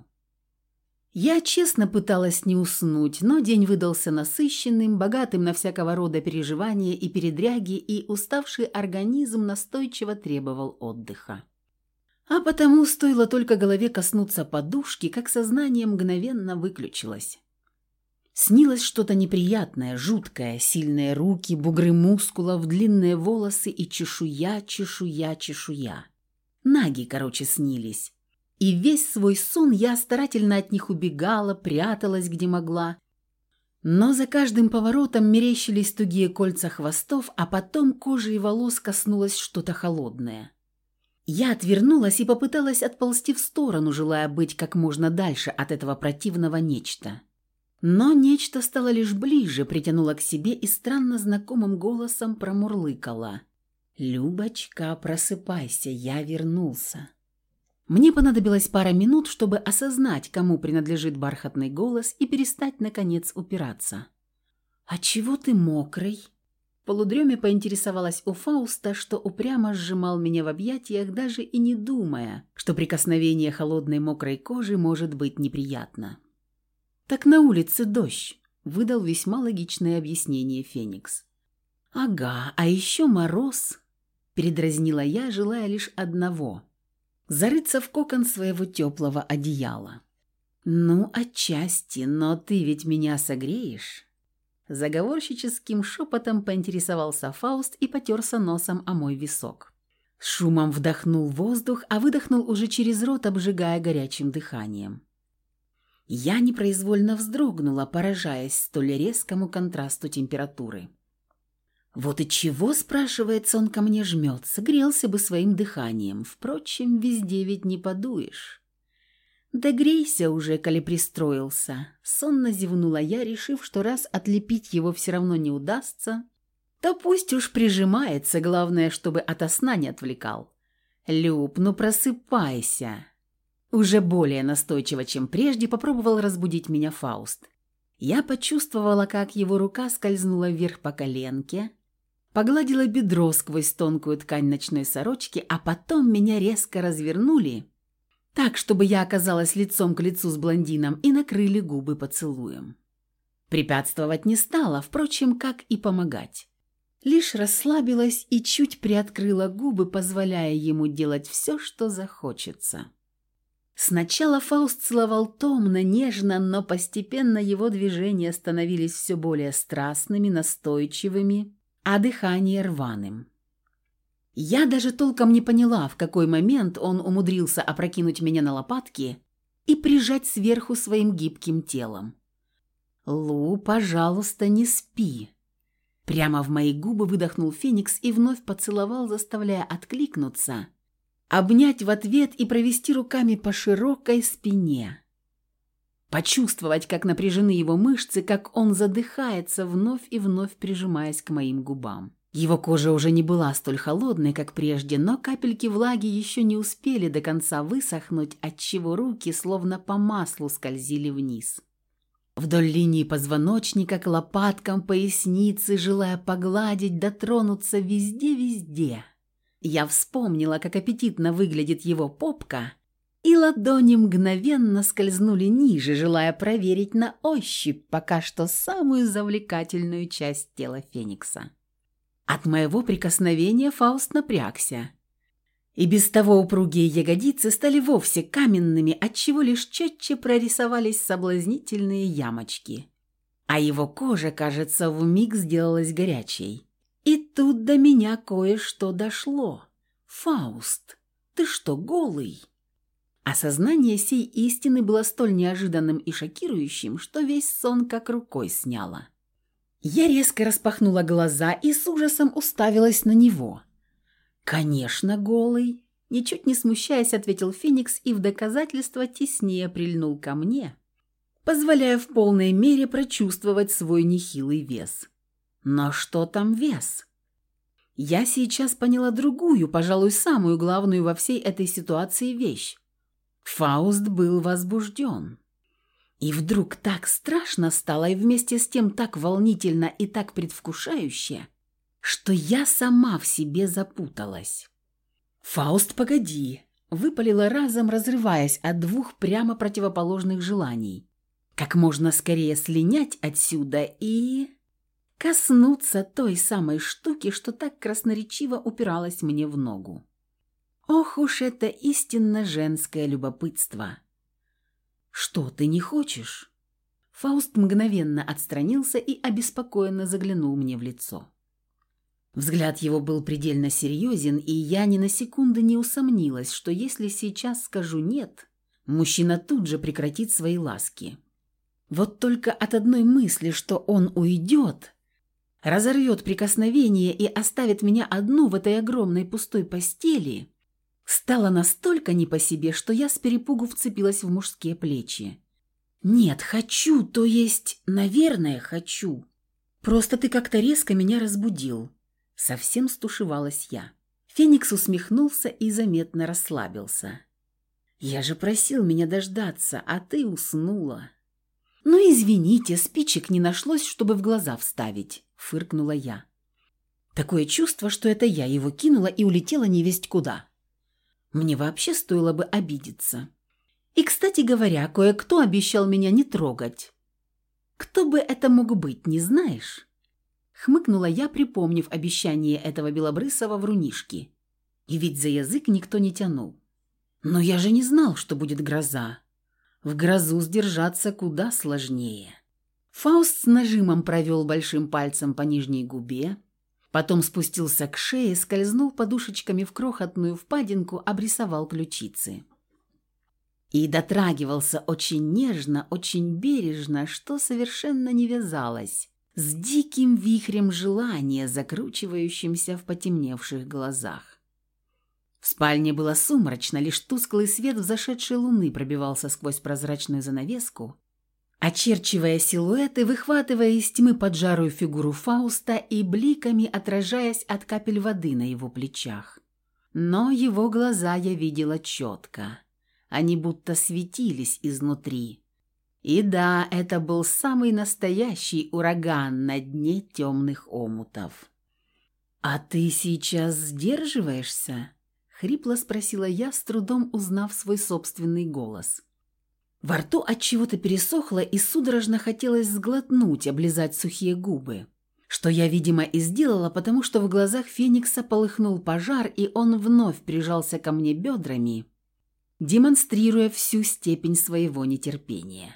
Я честно пыталась не уснуть, но день выдался насыщенным, богатым на всякого рода переживания и передряги, и уставший организм настойчиво требовал отдыха. А потому стоило только голове коснуться подушки, как сознание мгновенно выключилось. Снилось что-то неприятное, жуткое, сильные руки, бугры мускулов, длинные волосы и чешуя, чешуя, чешуя. Наги, короче, снились. И весь свой сон я старательно от них убегала, пряталась где могла. Но за каждым поворотом мерещились тугие кольца хвостов, а потом кожи и волос коснулось что-то холодное. Я отвернулась и попыталась отползти в сторону, желая быть как можно дальше от этого противного нечто. Но нечто стало лишь ближе, притянуло к себе и странно знакомым голосом промурлыкало: «Любочка, просыпайся, я вернулся». Мне понадобилось пара минут, чтобы осознать, кому принадлежит бархатный голос, и перестать, наконец, упираться. «А чего ты мокрый?» В полудреме поинтересовалась у Фауста, что упрямо сжимал меня в объятиях, даже и не думая, что прикосновение холодной мокрой кожи может быть неприятно. «Так на улице дождь», – выдал весьма логичное объяснение Феникс. «Ага, а еще мороз», – передразнила я, желая лишь одного – зарыться в кокон своего теплого одеяла. «Ну, отчасти, но ты ведь меня согреешь?» Заговорщическим шепотом поинтересовался Фауст и потерся носом о мой висок. С шумом вдохнул воздух, а выдохнул уже через рот, обжигая горячим дыханием. Я непроизвольно вздрогнула, поражаясь столь резкому контрасту температуры. Вот и чего, спрашивается, он ко мне жмется, грелся бы своим дыханием. Впрочем, везде ведь не подуешь. Да грейся уже, коли пристроился. Сонно зевнула я, решив, что раз отлепить его все равно не удастся, то пусть уж прижимается, главное, чтобы ото сна не отвлекал. «Люб, ну просыпайся!» Уже более настойчиво, чем прежде, попробовал разбудить меня Фауст. Я почувствовала, как его рука скользнула вверх по коленке, погладила бедро сквозь тонкую ткань ночной сорочки, а потом меня резко развернули, так, чтобы я оказалась лицом к лицу с блондином, и накрыли губы поцелуем. Препятствовать не стала, впрочем, как и помогать. Лишь расслабилась и чуть приоткрыла губы, позволяя ему делать все, что захочется. Сначала Фауст целовал томно, нежно, но постепенно его движения становились все более страстными, настойчивыми, а дыхание рваным. Я даже толком не поняла, в какой момент он умудрился опрокинуть меня на лопатки и прижать сверху своим гибким телом. «Лу, пожалуйста, не спи». Прямо в мои губы выдохнул Феникс и вновь поцеловал, заставляя откликнуться, обнять в ответ и провести руками по широкой спине. Почувствовать, как напряжены его мышцы, как он задыхается, вновь и вновь прижимаясь к моим губам. Его кожа уже не была столь холодной, как прежде, но капельки влаги еще не успели до конца высохнуть, отчего руки словно по маслу скользили вниз. Вдоль линии позвоночника, к лопаткам, поясницы, желая погладить, дотронуться везде-везде. Я вспомнила, как аппетитно выглядит его попка, и ладони мгновенно скользнули ниже, желая проверить на ощупь пока что самую завлекательную часть тела Феникса. От моего прикосновения Фауст напрягся, и без того упругие ягодицы стали вовсе каменными, отчего лишь четче прорисовались соблазнительные ямочки, а его кожа, кажется, вмиг сделалась горячей. И тут до меня кое-что дошло. «Фауст, ты что, голый?» Осознание сей истины было столь неожиданным и шокирующим, что весь сон как рукой сняло. Я резко распахнула глаза и с ужасом уставилась на него. «Конечно, голый!» Ничуть не смущаясь, ответил Феникс и в доказательство теснее прильнул ко мне, позволяя в полной мере прочувствовать свой нехилый вес. Но что там вес? Я сейчас поняла другую, пожалуй, самую главную во всей этой ситуации вещь. Фауст был возбужден. И вдруг так страшно стало, и вместе с тем так волнительно и так предвкушающе, что я сама в себе запуталась. «Фауст, погоди!» – выпалила разом, разрываясь от двух прямо противоположных желаний. Как можно скорее слинять отсюда и коснуться той самой штуки, что так красноречиво упиралась мне в ногу. Ох уж это истинно женское любопытство. «Что, ты не хочешь?» Фауст мгновенно отстранился и обеспокоенно заглянул мне в лицо. Взгляд его был предельно серьезен, и я ни на секунду не усомнилась, что если сейчас скажу «нет», мужчина тут же прекратит свои ласки. Вот только от одной мысли, что он уйдет, разорвет прикосновение и оставит меня одну в этой огромной пустой постели, стало настолько не по себе, что я с перепугу вцепилась в мужские плечи. «Нет, хочу, то есть, наверное, хочу. Просто ты как-то резко меня разбудил». Совсем стушевалась я. Феникс усмехнулся и заметно расслабился. «Я же просил меня дождаться, а ты уснула». «Ну, извините, спичек не нашлось, чтобы в глаза вставить», — фыркнула я. Такое чувство, что это я его кинула и улетела невесть куда. Мне вообще стоило бы обидеться. И, кстати говоря, кое-кто обещал меня не трогать. Кто бы это мог быть, не знаешь? Хмыкнула я, припомнив обещание этого белобрысого врунишки. И ведь за язык никто не тянул. Но я же не знал, что будет гроза. В грозу сдержаться куда сложнее. Фауст с нажимом провел большим пальцем по нижней губе, потом спустился к шее, скользнул подушечками в крохотную впадинку, обрисовал ключицы. И дотрагивался очень нежно, очень бережно, что совершенно не вязалось с диким вихрем желания, закручивающимся в потемневших глазах. В спальне было сумрачно, лишь тусклый свет взошедшей луны пробивался сквозь прозрачную занавеску, очерчивая силуэты, выхватывая из тьмы поджарую фигуру Фауста и бликами отражаясь от капель воды на его плечах. Но его глаза я видела четко. Они будто светились изнутри. И да, это был самый настоящий ураган на дне темных омутов. «А ты сейчас сдерживаешься?» — хрипло спросила я, с трудом узнав свой собственный голос. Во рту отчего-то пересохло и судорожно хотелось сглотнуть, облизать сухие губы. Что я, видимо, и сделала, потому что в глазах Феникса полыхнул пожар, и он вновь прижался ко мне бедрами, демонстрируя всю степень своего нетерпения.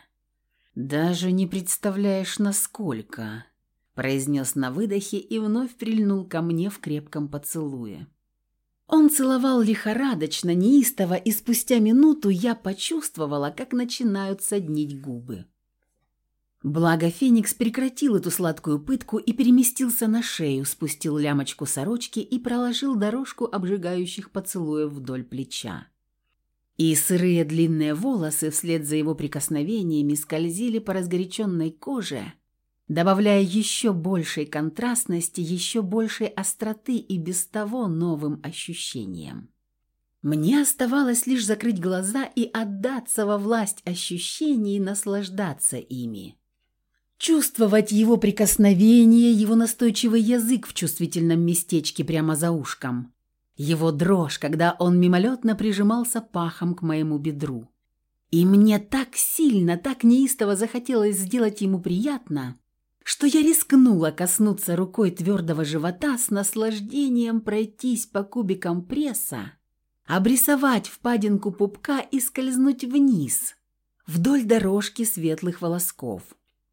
«Даже не представляешь, насколько», — произнес на выдохе и вновь прильнул ко мне в крепком поцелуе. Он целовал лихорадочно, неистово, и спустя минуту я почувствовала, как начинают соднить губы. Благо Феникс прекратил эту сладкую пытку и переместился на шею, спустил лямочку сорочки и проложил дорожку обжигающих поцелуев вдоль плеча. И сырые длинные волосы вслед за его прикосновениями скользили по разгоряченной коже, добавляя еще большей контрастности, еще большей остроты и без того новым ощущениям. Мне оставалось лишь закрыть глаза и отдаться во власть ощущений и наслаждаться ими. Чувствовать его прикосновение, его настойчивый язык в чувствительном местечке прямо за ушком, его дрожь, когда он мимолетно прижимался пахом к моему бедру. И мне так сильно, так неистово захотелось сделать ему приятно, что я рискнула коснуться рукой твердого живота, с наслаждением пройтись по кубикам пресса, обрисовать впадинку пупка и скользнуть вниз, вдоль дорожки светлых волосков.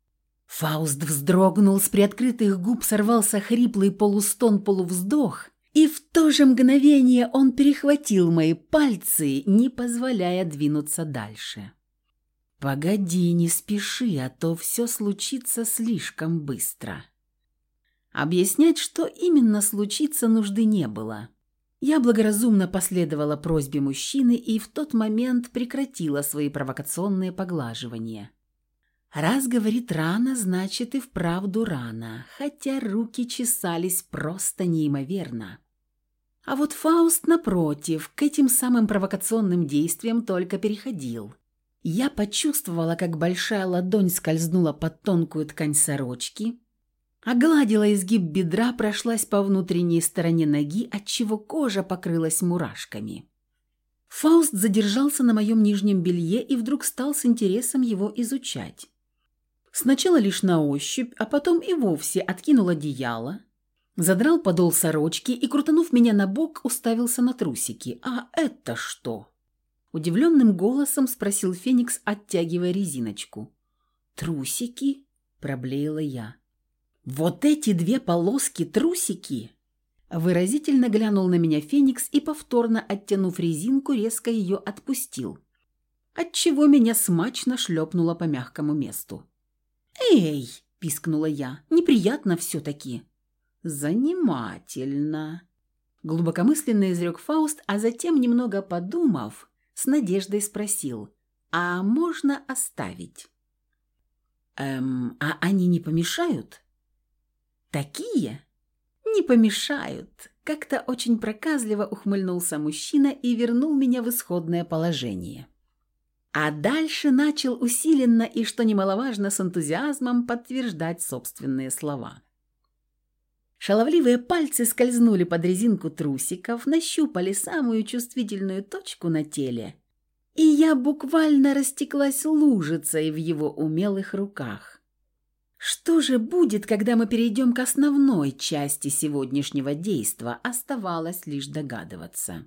Фауст вздрогнул, с приоткрытых губ сорвался хриплый полустон-полувздох, и в то же мгновение он перехватил мои пальцы, не позволяя двинуться дальше. «Погоди, не спеши, а то все случится слишком быстро». Объяснять, что именно случится, нужды не было. Я благоразумно последовала просьбе мужчины и в тот момент прекратила свои провокационные поглаживания. Раз говорит рано, значит и вправду рано, хотя руки чесались просто неимоверно. А вот Фауст, напротив, к этим самым провокационным действиям только переходил. Я почувствовала, как большая ладонь скользнула под тонкую ткань сорочки, огладила изгиб бедра, прошлась по внутренней стороне ноги, отчего кожа покрылась мурашками. Фауст задержался на моем нижнем белье и вдруг стал с интересом его изучать. Сначала лишь на ощупь, а потом и вовсе откинул одеяло, задрал подол сорочки и, крутанув меня на бок, уставился на трусики. «А это что?» Удивленным голосом спросил Феникс, оттягивая резиночку. «Трусики?» – проблеяла я. «Вот эти две полоски трусики?» Выразительно глянул на меня Феникс и, повторно оттянув резинку, резко ее отпустил, отчего меня смачно шлепнуло по мягкому месту. «Эй!» – пискнула я. «Неприятно все-таки». «Занимательно!» – глубокомысленно изрек Фауст, а затем, немного подумав, с надеждой спросил: «А можно оставить?» А они не помешают?» «Такие?» «Не помешают», – как-то очень проказливо ухмыльнулся мужчина и вернул меня в исходное положение. А дальше начал усиленно и, что немаловажно, с энтузиазмом подтверждать собственные слова. Шаловливые пальцы скользнули под резинку трусиков, нащупали самую чувствительную точку на теле, и я буквально растеклась лужицей в его умелых руках. Что же будет, когда мы перейдем к основной части сегодняшнего действа, оставалось лишь догадываться.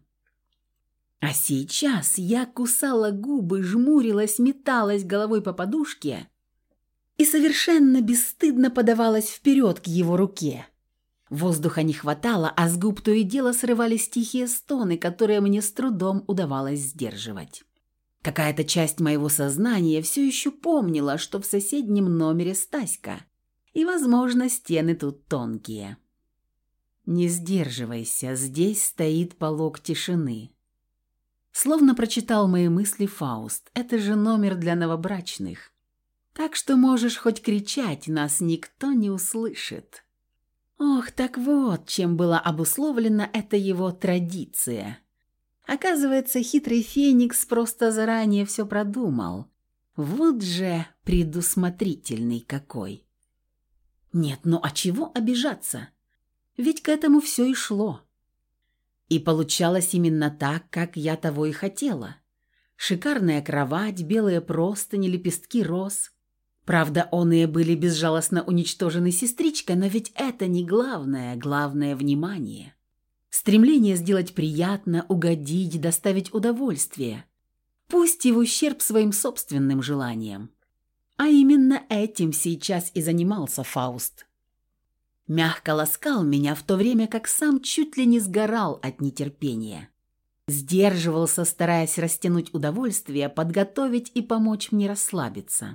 А сейчас я кусала губы, жмурилась, металась головой по подушке и совершенно бесстыдно подавалась вперед к его руке. Воздуха не хватало, а с губ то и дело срывались тихие стоны, которые мне с трудом удавалось сдерживать. Какая-то часть моего сознания все еще помнила, что в соседнем номере Стаська, и, возможно, стены тут тонкие. «Не сдерживайся, здесь стоит полог тишины». Словно прочитал мои мысли Фауст. «Это же номер для новобрачных. Так что можешь хоть кричать, нас никто не услышит». Ох, так вот, чем была обусловлена эта его традиция. Оказывается, хитрый Феникс просто заранее все продумал. Вот же предусмотрительный какой. Нет, ну а чего обижаться? Ведь к этому все и шло. И получалось именно так, как я того и хотела. Шикарная кровать, белые простыни, лепестки роз. Правда, оные были безжалостно уничтожены сестричкой, но ведь это не главное, главное – внимание. Стремление сделать приятно, угодить, доставить удовольствие. Пусть и в ущерб своим собственным желаниям. А именно этим сейчас и занимался Фауст. Мягко ласкал меня, в то время как сам чуть ли не сгорал от нетерпения. Сдерживался, стараясь растянуть удовольствие, подготовить и помочь мне расслабиться.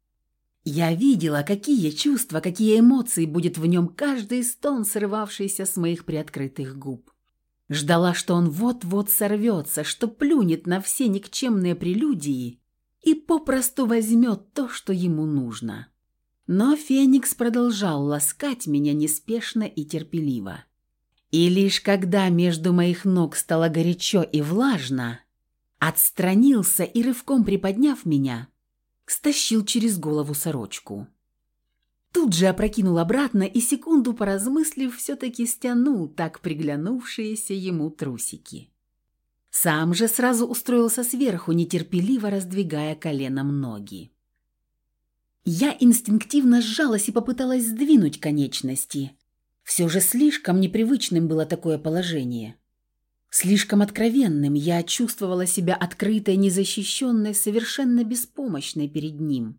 Я видела, какие чувства, какие эмоции будет в нем каждый стон, срывавшийся с моих приоткрытых губ. Ждала, что он вот-вот сорвется, что плюнет на все никчемные прелюдии и попросту возьмет то, что ему нужно. Но Феникс продолжал ласкать меня неспешно и терпеливо. И лишь когда между моих ног стало горячо и влажно, отстранился и, рывком приподняв меня, стащил через голову сорочку. Тут же опрокинул обратно и, секунду поразмыслив, все-таки стянул так приглянувшиеся ему трусики. Сам же сразу устроился сверху, нетерпеливо раздвигая коленом ноги. Я инстинктивно сжалась и попыталась сдвинуть конечности. Все же слишком непривычным было такое положение. Слишком откровенным, я чувствовала себя открытой, незащищенной, совершенно беспомощной перед ним.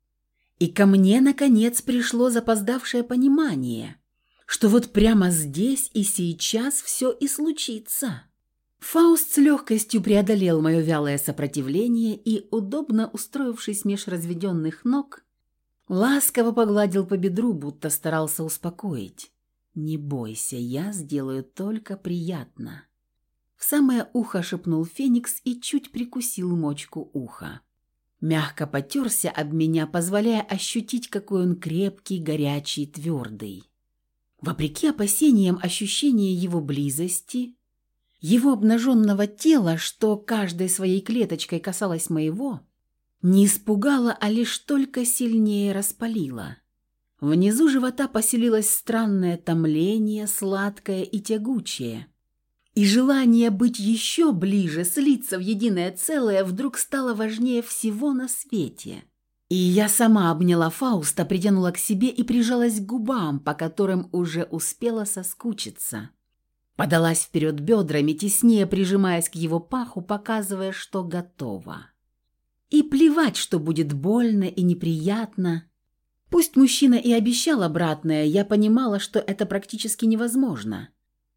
И ко мне, наконец, пришло запоздавшее понимание, что вот прямо здесь и сейчас все и случится. Фауст с легкостью преодолел мое вялое сопротивление и, удобно устроившись меж разведенных ног, ласково погладил по бедру, будто старался успокоить. «Не бойся, я сделаю только приятно». В самое ухо шепнул Феникс и чуть прикусил мочку уха. Мягко потерся об меня, позволяя ощутить, какой он крепкий, горячий, твердый. Вопреки опасениям, ощущение его близости, его обнаженного тела, что каждой своей клеточкой касалось моего, не испугало, а лишь только сильнее распалило. Внизу живота поселилось странное томление, сладкое и тягучее. И желание быть еще ближе, слиться в единое целое, вдруг стало важнее всего на свете. И я сама обняла Фауста, притянула к себе и прижалась к губам, по которым уже успела соскучиться. Подалась вперед бедрами, теснее прижимаясь к его паху, показывая, что готова. И плевать, что будет больно и неприятно. Пусть мужчина и обещал обратное, я понимала, что это практически невозможно.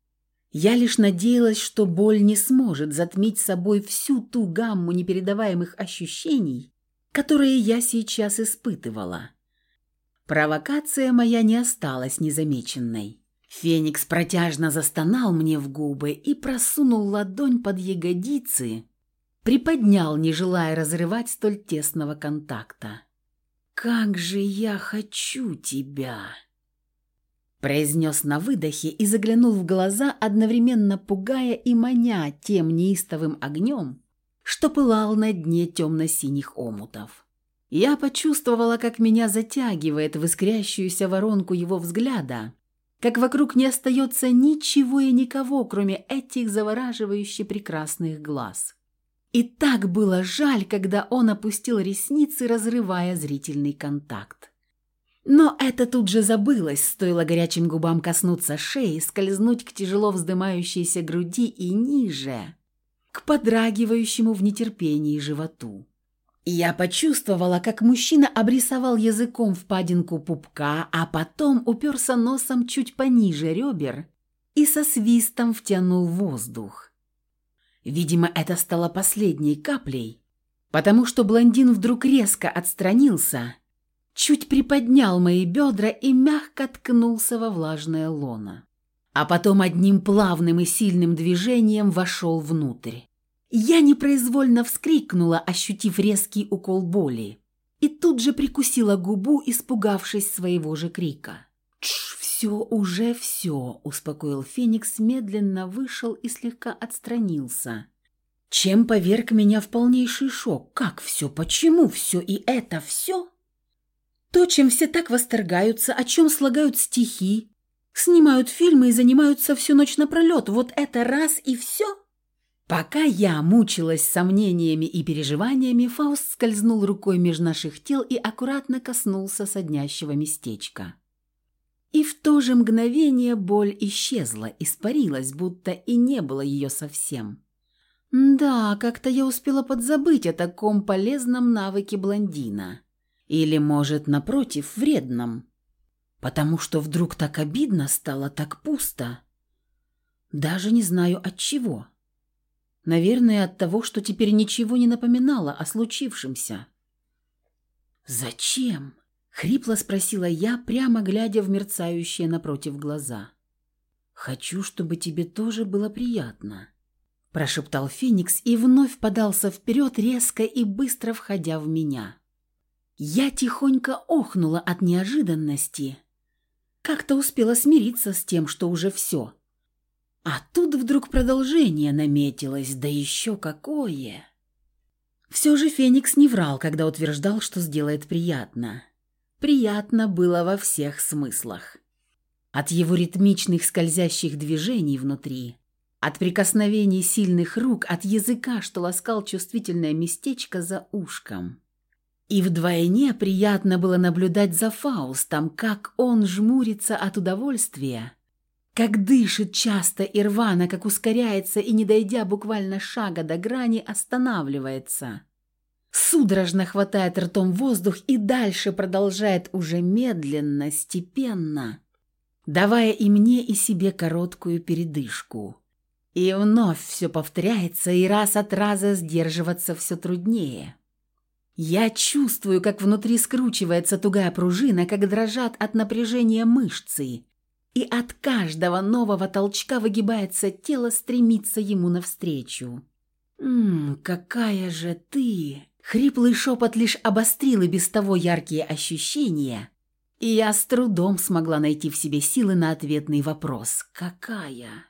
Я лишь надеялась, что боль не сможет затмить собой всю ту гамму непередаваемых ощущений, которые я сейчас испытывала. Провокация моя не осталась незамеченной. Феникс протяжно застонал мне в губы и просунул ладонь под ягодицы, приподнял, не желая разрывать столь тесного контакта. «Как же я хочу тебя!» произнес на выдохе и заглянул в глаза, одновременно пугая и маня тем неистовым огнем, что пылал на дне темно-синих омутов. Я почувствовала, как меня затягивает в искрящуюся воронку его взгляда, как вокруг не остается ничего и никого, кроме этих завораживающе прекрасных глаз. И так было жаль, когда он опустил ресницы, разрывая зрительный контакт. Но это тут же забылось, стоило горячим губам коснуться шеи, скользнуть к тяжело вздымающейся груди и ниже, к подрагивающему в нетерпении животу. Я почувствовала, как мужчина обрисовал языком впадинку пупка, а потом уперся носом чуть пониже ребер и со свистом втянул воздух. Видимо, это стало последней каплей, потому что блондин вдруг резко отстранился, чуть приподнял мои бедра и мягко ткнулся во влажное лоно. А потом одним плавным и сильным движением вошел внутрь. Я непроизвольно вскрикнула, ощутив резкий укол боли, и тут же прикусила губу, испугавшись своего же крика. «Тш, все», — успокоил Феникс, медленно вышел и слегка отстранился, чем поверг меня в полнейший шок. «Как все? Почему все? И это все?» То, чем все так восторгаются, о чем слагают стихи, снимают фильмы и занимаются всю ночь напролет, вот это раз и все? Пока я мучилась сомнениями и переживаниями, Фауст скользнул рукой меж наших тел и аккуратно коснулся соднящего местечка. И в то же мгновение боль исчезла, испарилась, будто и не было ее совсем. Да, как-то я успела подзабыть о таком полезном навыке блондина. Или, может, напротив, вредном. Потому что вдруг так обидно стало, так пусто. Даже не знаю от чего. Наверное, от того, что теперь ничего не напоминало о случившемся. «Зачем?» — хрипло спросила я, прямо глядя в мерцающие напротив глаза. «Хочу, чтобы тебе тоже было приятно», — прошептал Феникс и вновь подался вперед, резко и быстро входя в меня. Я тихонько охнула от неожиданности. Как-то успела смириться с тем, что уже все. А тут вдруг продолжение наметилось, да еще какое! Все же Феникс не врал, когда утверждал, что сделает приятно. Приятно было во всех смыслах. От его ритмичных скользящих движений внутри, от прикосновений сильных рук, от языка, что ласкал чувствительное местечко за ушком. И вдвойне приятно было наблюдать за Фаустом, как он жмурится от удовольствия, как дышит часто и рвано, как ускоряется и, не дойдя буквально шага до грани, останавливается. Судорожно хватает ртом воздух и дальше продолжает уже медленно, степенно, давая и мне, и себе короткую передышку. И вновь все повторяется, и раз от раза сдерживаться все труднее. Я чувствую, как внутри скручивается тугая пружина, как дрожат от напряжения мышцы, и от каждого нового толчка выгибается тело, стремится ему навстречу. Какая же ты!» Хриплый шепот лишь обострил и без того яркие ощущения, и я с трудом смогла найти в себе силы на ответный вопрос. «Какая?»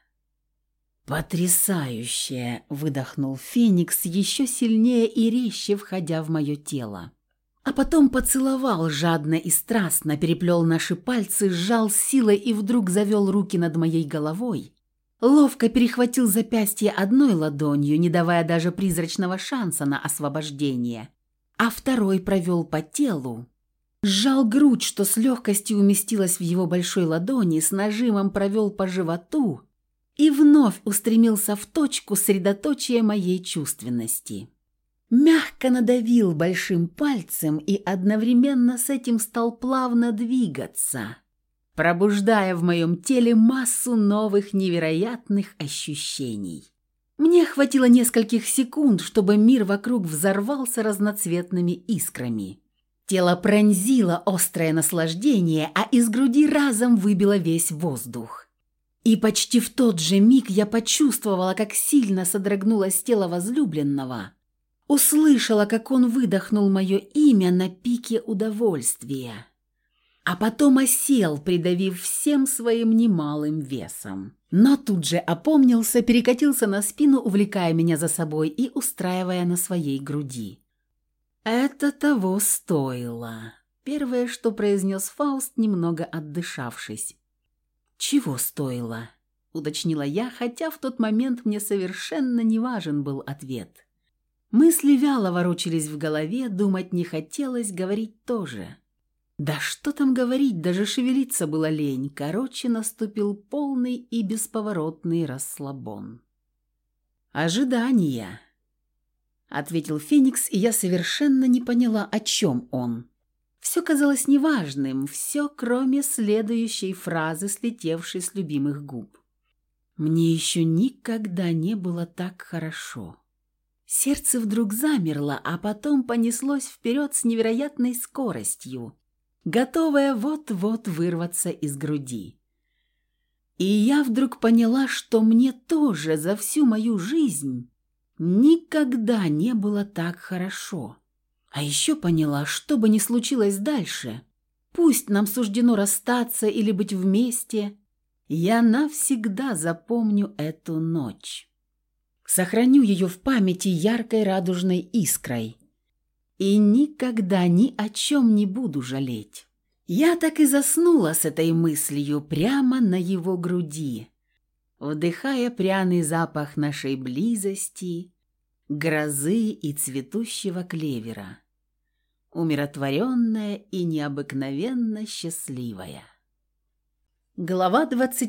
«Потрясающая!» – выдохнул Феникс, еще сильнее и резче входя в мое тело. А потом поцеловал жадно и страстно, переплел наши пальцы, сжал силой и вдруг завел руки над моей головой, ловко перехватил запястье одной ладонью, не давая даже призрачного шанса на освобождение, а второй провел по телу, сжал грудь, что с легкостью уместилась в его большой ладони, с нажимом провел по животу и вновь устремился в точку средоточия моей чувственности. Мягко надавил большим пальцем и одновременно с этим стал плавно двигаться, пробуждая в моем теле массу новых невероятных ощущений. Мне хватило нескольких секунд, чтобы мир вокруг взорвался разноцветными искрами. Тело пронзило острое наслаждение, а из груди разом выбило весь воздух. И почти в тот же миг я почувствовала, как сильно содрогнулось тело возлюбленного. услышала, как он выдохнул мое имя на пике удовольствия, а потом осел, придавив всем своим немалым весом. Но тут же опомнился, перекатился на спину, увлекая меня за собой и устраивая на своей груди. «Это того стоило», — первое, что произнес Фауст, немного отдышавшись. «Чего стоило?» — уточнила я, хотя в тот момент мне совершенно не важен был ответ. Мысли вяло ворочались в голове, думать не хотелось, говорить тоже. Да что там говорить, даже шевелиться было лень. Короче, наступил полный и бесповоротный расслабон. «Ожидания», — ответил Феникс, и я совершенно не поняла, о чем он. Все казалось неважным, все, кроме следующей фразы, слетевшей с любимых губ. «Мне еще никогда не было так хорошо». Сердце вдруг замерло, а потом понеслось вперед с невероятной скоростью, готовая вот-вот вырваться из груди. И я вдруг поняла, что мне тоже за всю мою жизнь никогда не было так хорошо. А еще поняла, что бы ни случилось дальше, пусть нам суждено расстаться или быть вместе, я навсегда запомню эту ночь. Сохраню ее в памяти яркой радужной искрой. И никогда ни о чем не буду жалеть. Я так и заснула с этой мыслью прямо на его груди, вдыхая пряный запах нашей близости, грозы и цветущего клевера, умиротворенная и необыкновенно счастливая. Глава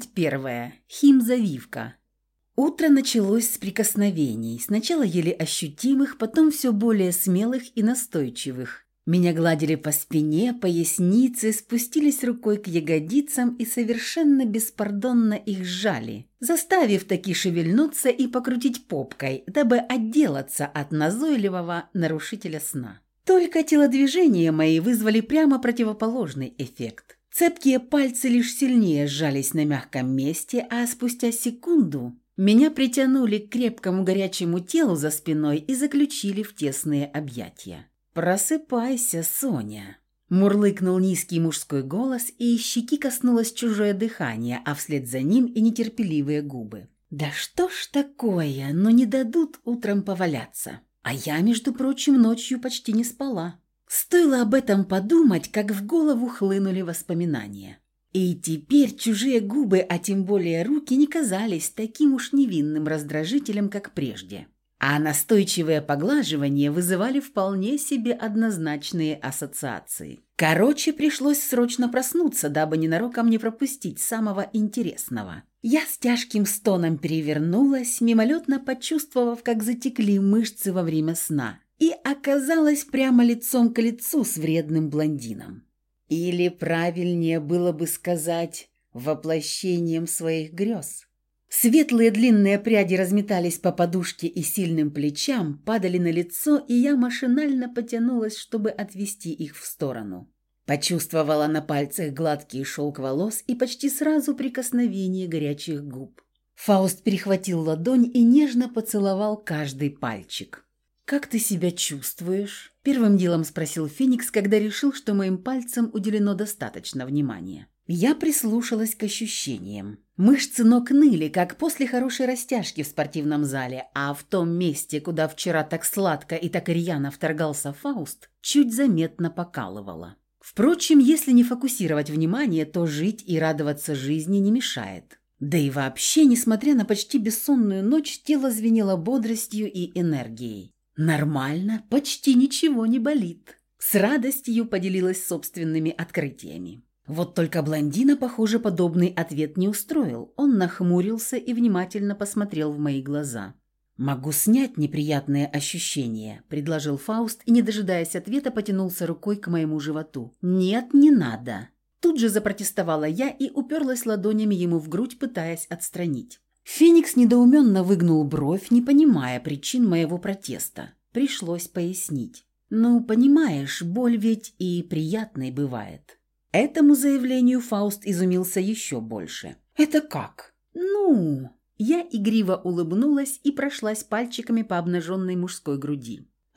21. Химзавивка. Утро началось с прикосновений, сначала еле ощутимых, потом все более смелых и настойчивых. Меня гладили по спине, пояснице, спустились рукой к ягодицам и совершенно беспардонно их сжали, заставив таки шевельнуться и покрутить попкой, дабы отделаться от назойливого нарушителя сна. Только телодвижения мои вызвали прямо противоположный эффект. Цепкие пальцы лишь сильнее сжались на мягком месте, а спустя секунду меня притянули к крепкому горячему телу за спиной и заключили в тесные объятия. «Просыпайся, Соня!» Мурлыкнул низкий мужской голос, и щеки коснулось чужое дыхание, а вслед за ним и нетерпеливые губы. «Да что ж такое, но не дадут утром поваляться. А я, между прочим, ночью почти не спала». Стоило об этом подумать, как в голову хлынули воспоминания. И теперь чужие губы, а тем более руки, не казались таким уж невинным раздражителем, как прежде. А настойчивые поглаживания вызывали вполне себе однозначные ассоциации. Короче, пришлось срочно проснуться, дабы ненароком не пропустить самого интересного. Я с тяжким стоном перевернулась, мимолетно почувствовав, как затекли мышцы во время сна, и оказалась прямо лицом к лицу с вредным блондином. Или правильнее было бы сказать, воплощением своих грез. Светлые длинные пряди разметались по подушке и сильным плечам, падали на лицо, и я машинально потянулась, чтобы отвести их в сторону. Почувствовала на пальцах гладкий шелк волос и почти сразу прикосновение горячих губ. Фауст перехватил ладонь и нежно поцеловал каждый пальчик. «Как ты себя чувствуешь?» – первым делом спросил Феникс, когда решил, что моим пальцам уделено достаточно внимания. Я прислушалась к ощущениям. Мышцы ног ныли, как после хорошей растяжки в спортивном зале, а в том месте, куда вчера так сладко и так рьяно вторгался Фауст, чуть заметно покалывало. Впрочем, если не фокусировать внимание, то жить и радоваться жизни не мешает. Да и вообще, несмотря на почти бессонную ночь, тело звенело бодростью и энергией. Нормально, почти ничего не болит. С радостью поделилась собственными открытиями. Вот только блондина, похоже, подобный ответ не устроил. Он нахмурился и внимательно посмотрел в мои глаза. «Могу снять неприятные ощущения», – предложил Фауст и, не дожидаясь ответа, потянулся рукой к моему животу. «Нет, не надо». Тут же запротестовала я и уперлась ладонями ему в грудь, пытаясь отстранить. Феникс недоуменно выгнул бровь, не понимая причин моего протеста. Пришлось пояснить. «Ну, понимаешь, боль ведь и приятной бывает». Этому заявлению Фауст изумился еще больше. «Это как?» «Ну...» Я игриво улыбнулась и прошлась пальчиками по обнаженной мужской груди.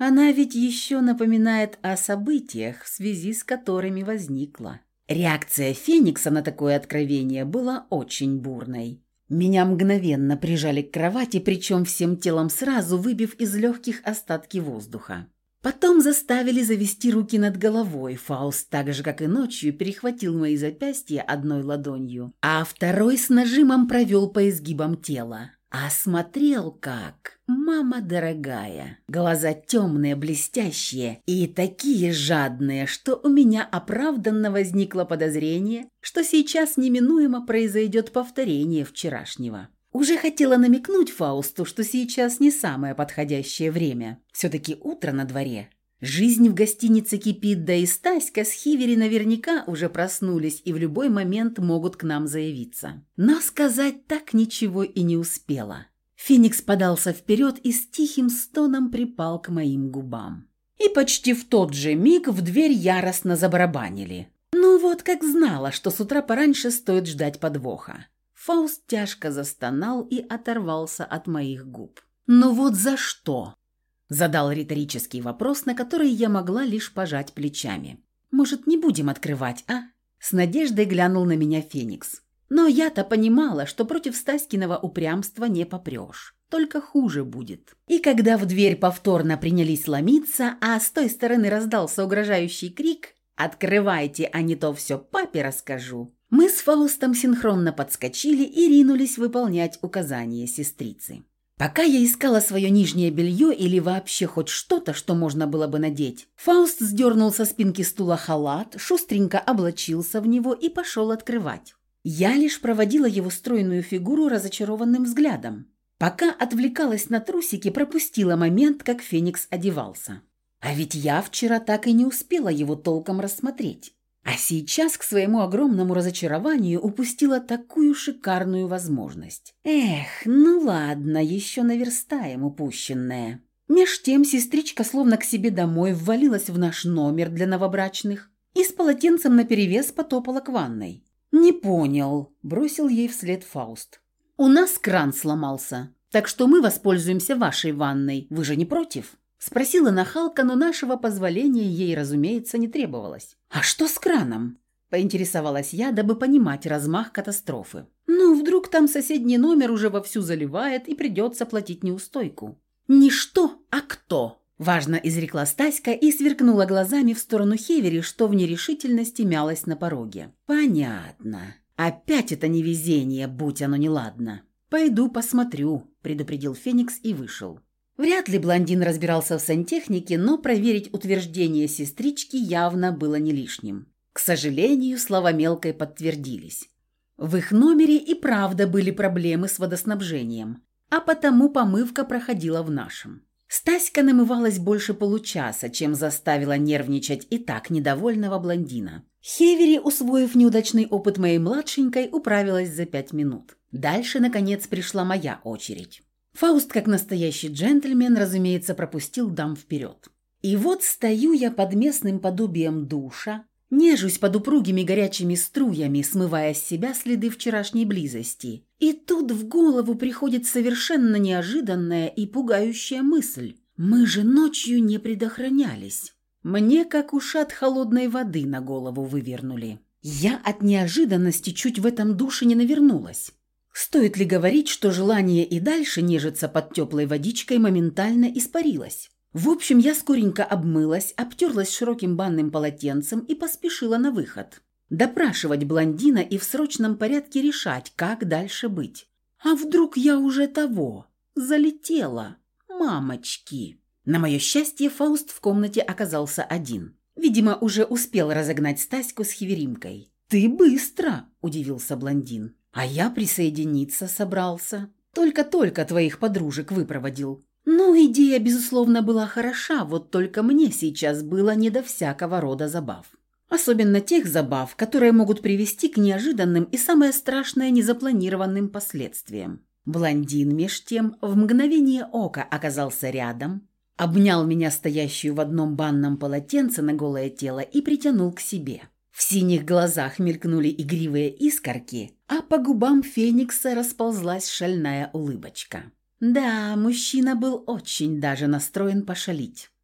Она ведь еще напоминает о событиях, в связи с которыми возникла. Реакция Феникса на такое откровение была очень бурной. Меня мгновенно прижали к кровати, причем всем телом сразу, выбив из легких остатки воздуха. Потом заставили завести руки над головой. Фауст, так же, как и ночью, перехватил мои запястья одной ладонью, а второй с нажимом провел по изгибам тела. А смотрел как... Мама дорогая. Глаза темные, блестящие и такие жадные, что у меня оправданно возникло подозрение, что сейчас неминуемо произойдет повторение вчерашнего. Уже хотела намекнуть Фаусту, что сейчас не самое подходящее время. Все-таки утро на дворе. Жизнь в гостинице кипит, да и Стаська с Хивери наверняка уже проснулись и в любой момент могут к нам заявиться. Но сказать так ничего и не успела. Феникс подался вперед и с тихим стоном припал к моим губам. И почти в тот же миг в дверь яростно забарабанили. Ну вот, как знала, что с утра пораньше стоит ждать подвоха. Фауст тяжко застонал и оторвался от моих губ. «Ну вот за что?» Задал риторический вопрос, на который я могла лишь пожать плечами. «Может, не будем открывать, а?» С надеждой глянул на меня Феникс. Но я-то понимала, что против Стаськиного упрямства не попрешь. Только хуже будет. И когда в дверь повторно принялись ломиться, а с той стороны раздался угрожающий крик «Открывайте, а не то все папе расскажу», мы с Фаустом синхронно подскочили и ринулись выполнять указания сестрицы. Пока я искала свое нижнее белье или вообще хоть что-то, что можно было бы надеть, Фауст сдернул со спинки стула халат, шустренько облачился в него и пошел открывать. Я лишь проводила его стройную фигуру разочарованным взглядом. Пока отвлекалась на трусики, пропустила момент, как Феникс одевался. А ведь я вчера так и не успела его толком рассмотреть. А сейчас, к своему огромному разочарованию, упустила такую шикарную возможность. Эх, ну ладно, еще наверстаем упущенное. Меж тем сестричка словно к себе домой ввалилась в наш номер для новобрачных и с полотенцем наперевес потопала к ванной. «Не понял», – бросил ей вслед Фауст. «У нас кран сломался, так что мы воспользуемся вашей ванной. Вы же не против?» Спросила нахалка, но нашего позволения ей, разумеется, не требовалось. «А что с краном?» – поинтересовалась я, дабы понимать размах катастрофы. «Ну, вдруг там соседний номер уже вовсю заливает и придется платить неустойку». «Не что, а кто?» – важно изрекла Стаська и сверкнула глазами в сторону Хевери, что в нерешительности мялась на пороге. «Понятно. Опять это невезение, будь оно неладно. Пойду посмотрю», – предупредил Феникс и вышел. Вряд ли блондин разбирался в сантехнике, но проверить утверждение сестрички явно было не лишним. К сожалению, слова мелкой подтвердились. В их номере и правда были проблемы с водоснабжением, а потому помывка проходила в нашем. Стаська намывалась больше получаса, чем заставила нервничать и так недовольного блондина. Хевери, усвоив неудачный опыт моей младшенькой, управилась за 5 минут. Дальше, наконец, пришла моя очередь. Фауст, как настоящий джентльмен, разумеется, пропустил дам вперед. И вот стою я под местным подобием душа, нежусь под упругими горячими струями, смывая с себя следы вчерашней близости. И тут в голову приходит совершенно неожиданная и пугающая мысль. Мы же ночью не предохранялись. Мне, как ушат холодной воды, на голову вывернули. Я от неожиданности чуть в этом душе не навернулась. Стоит ли говорить, что желание и дальше нежиться под теплой водичкой моментально испарилось? В общем, я скоренько обмылась, обтерлась широким банным полотенцем и поспешила на выход. Допрашивать блондина и в срочном порядке решать, как дальше быть. А вдруг я уже того? Залетела? Мамочки! На мое счастье, Фауст в комнате оказался один. Видимо, уже успел разогнать Стаську с Хеверимкой. «Ты быстро!» – удивился блондин. «А я присоединиться собрался. Только-только твоих подружек выпроводил». Ну, идея, безусловно, была хороша, вот только мне сейчас было не до всякого рода забав. Особенно тех забав, которые могут привести к неожиданным и, самое страшное, незапланированным последствиям. Блондин, меж тем, в мгновение ока оказался рядом, обнял меня, стоящую в одном банном полотенце на голое тело, и притянул к себе. В синих глазах мелькнули игривые искорки, а по губам Феникса расползлась шальная улыбочка. Да, мужчина был очень даже настроен пошалить.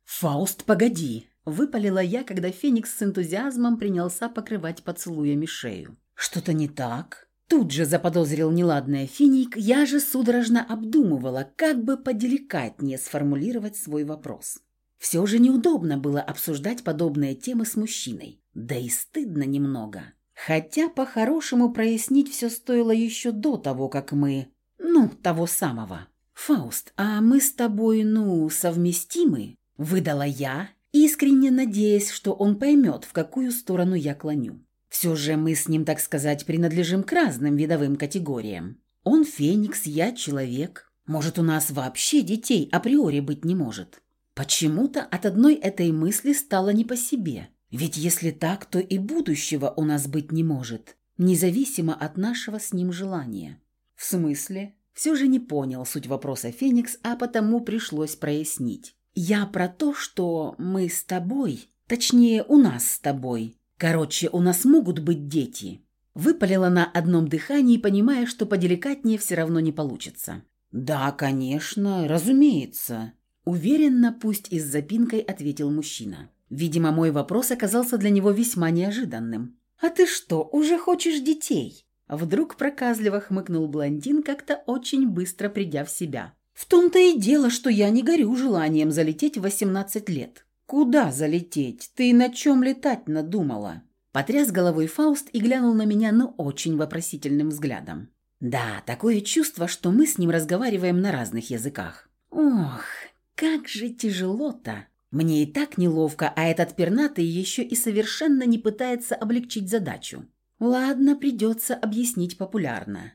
«Фауст, погоди!» – выпалила я, когда Феникс с энтузиазмом принялся покрывать поцелуями шею. «Что-то не так?» Тут же заподозрил неладное Финик, я же судорожно обдумывала, как бы поделикатнее сформулировать свой вопрос. Все же неудобно было обсуждать подобные темы с мужчиной, да и стыдно немного. Хотя по-хорошему прояснить все стоило еще до того, как мы... того самого. «Фауст, а мы с тобой, совместимы?» – выдала я, искренне надеясь, что он поймет, в какую сторону я клоню. Все же мы с ним, так сказать, принадлежим к разным видовым категориям. Он феникс, я человек. Может, у нас вообще детей априори быть не может? Почему-то от одной этой мысли стало не по себе. Ведь если так, то и будущего у нас быть не может, независимо от нашего с ним желания. В смысле? Все же не понял суть вопроса Феникс, а потому пришлось прояснить. Я про то, что мы с тобой, точнее, у нас с тобой. Короче, у нас могут быть дети. Выпалила на одном дыхании, понимая, что поделикатнее все равно не получится. «Да, конечно, разумеется», – уверенно, пусть и с запинкой, ответил мужчина. Видимо, мой вопрос оказался для него весьма неожиданным. «А ты что, уже хочешь детей?» Вдруг проказливо хмыкнул блондин, как-то очень быстро придя в себя. «В том-то и дело, что я не горю желанием залететь в 18 лет». «Куда залететь? Ты на чем летать надумала?» Потряс головой Фауст и глянул на меня, очень вопросительным взглядом. Да, такое чувство, что мы с ним разговариваем на разных языках. Ох, как же тяжело-то. Мне и так неловко, а этот пернатый еще и совершенно не пытается облегчить задачу. Ладно, придется объяснить популярно.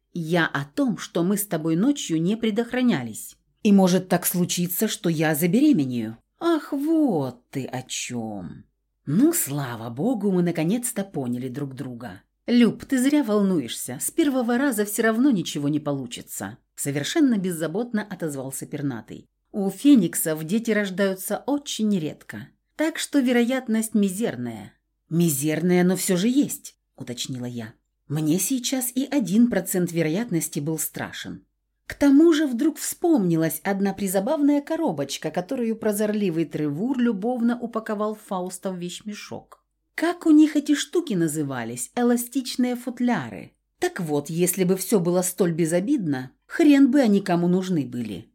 Я о том, что мы с тобой ночью не предохранялись. И может так случиться, что я забеременею. Ах, вот ты о чем. Слава богу, мы наконец-то поняли друг друга. Люб, ты зря волнуешься. С первого раза все равно ничего не получится. Совершенно беззаботно отозвался пернатый. У фениксов дети рождаются очень редко. Так что вероятность мизерная. Мизерная, но все же есть, уточнила я. Мне сейчас и 1% вероятности был страшен. К тому же вдруг вспомнилась одна призабавная коробочка, которую прозорливый Тревур любовно упаковал Фауста в вещмешок. Как у них эти штуки назывались? Эластичные футляры. Так вот, если бы все было столь безобидно, хрен бы они кому нужны были.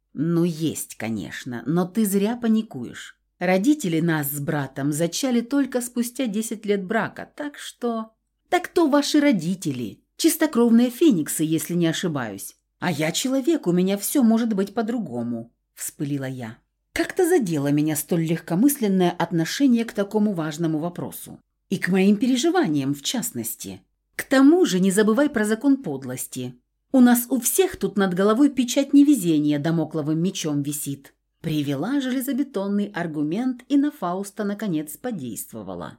Есть, конечно, но ты зря паникуешь. Родители нас с братом зачали только спустя 10 лет брака, так что... Так кто ваши родители? Чистокровные фениксы, если не ошибаюсь. «А я человек, у меня все может быть по-другому», – вспылила я. Как-то задело меня столь легкомысленное отношение к такому важному вопросу. И к моим переживаниям, в частности. К тому же не забывай про закон подлости. У нас у всех тут над головой печать невезения дамокловым мечом висит. Привела железобетонный аргумент и на Фауста наконец подействовала.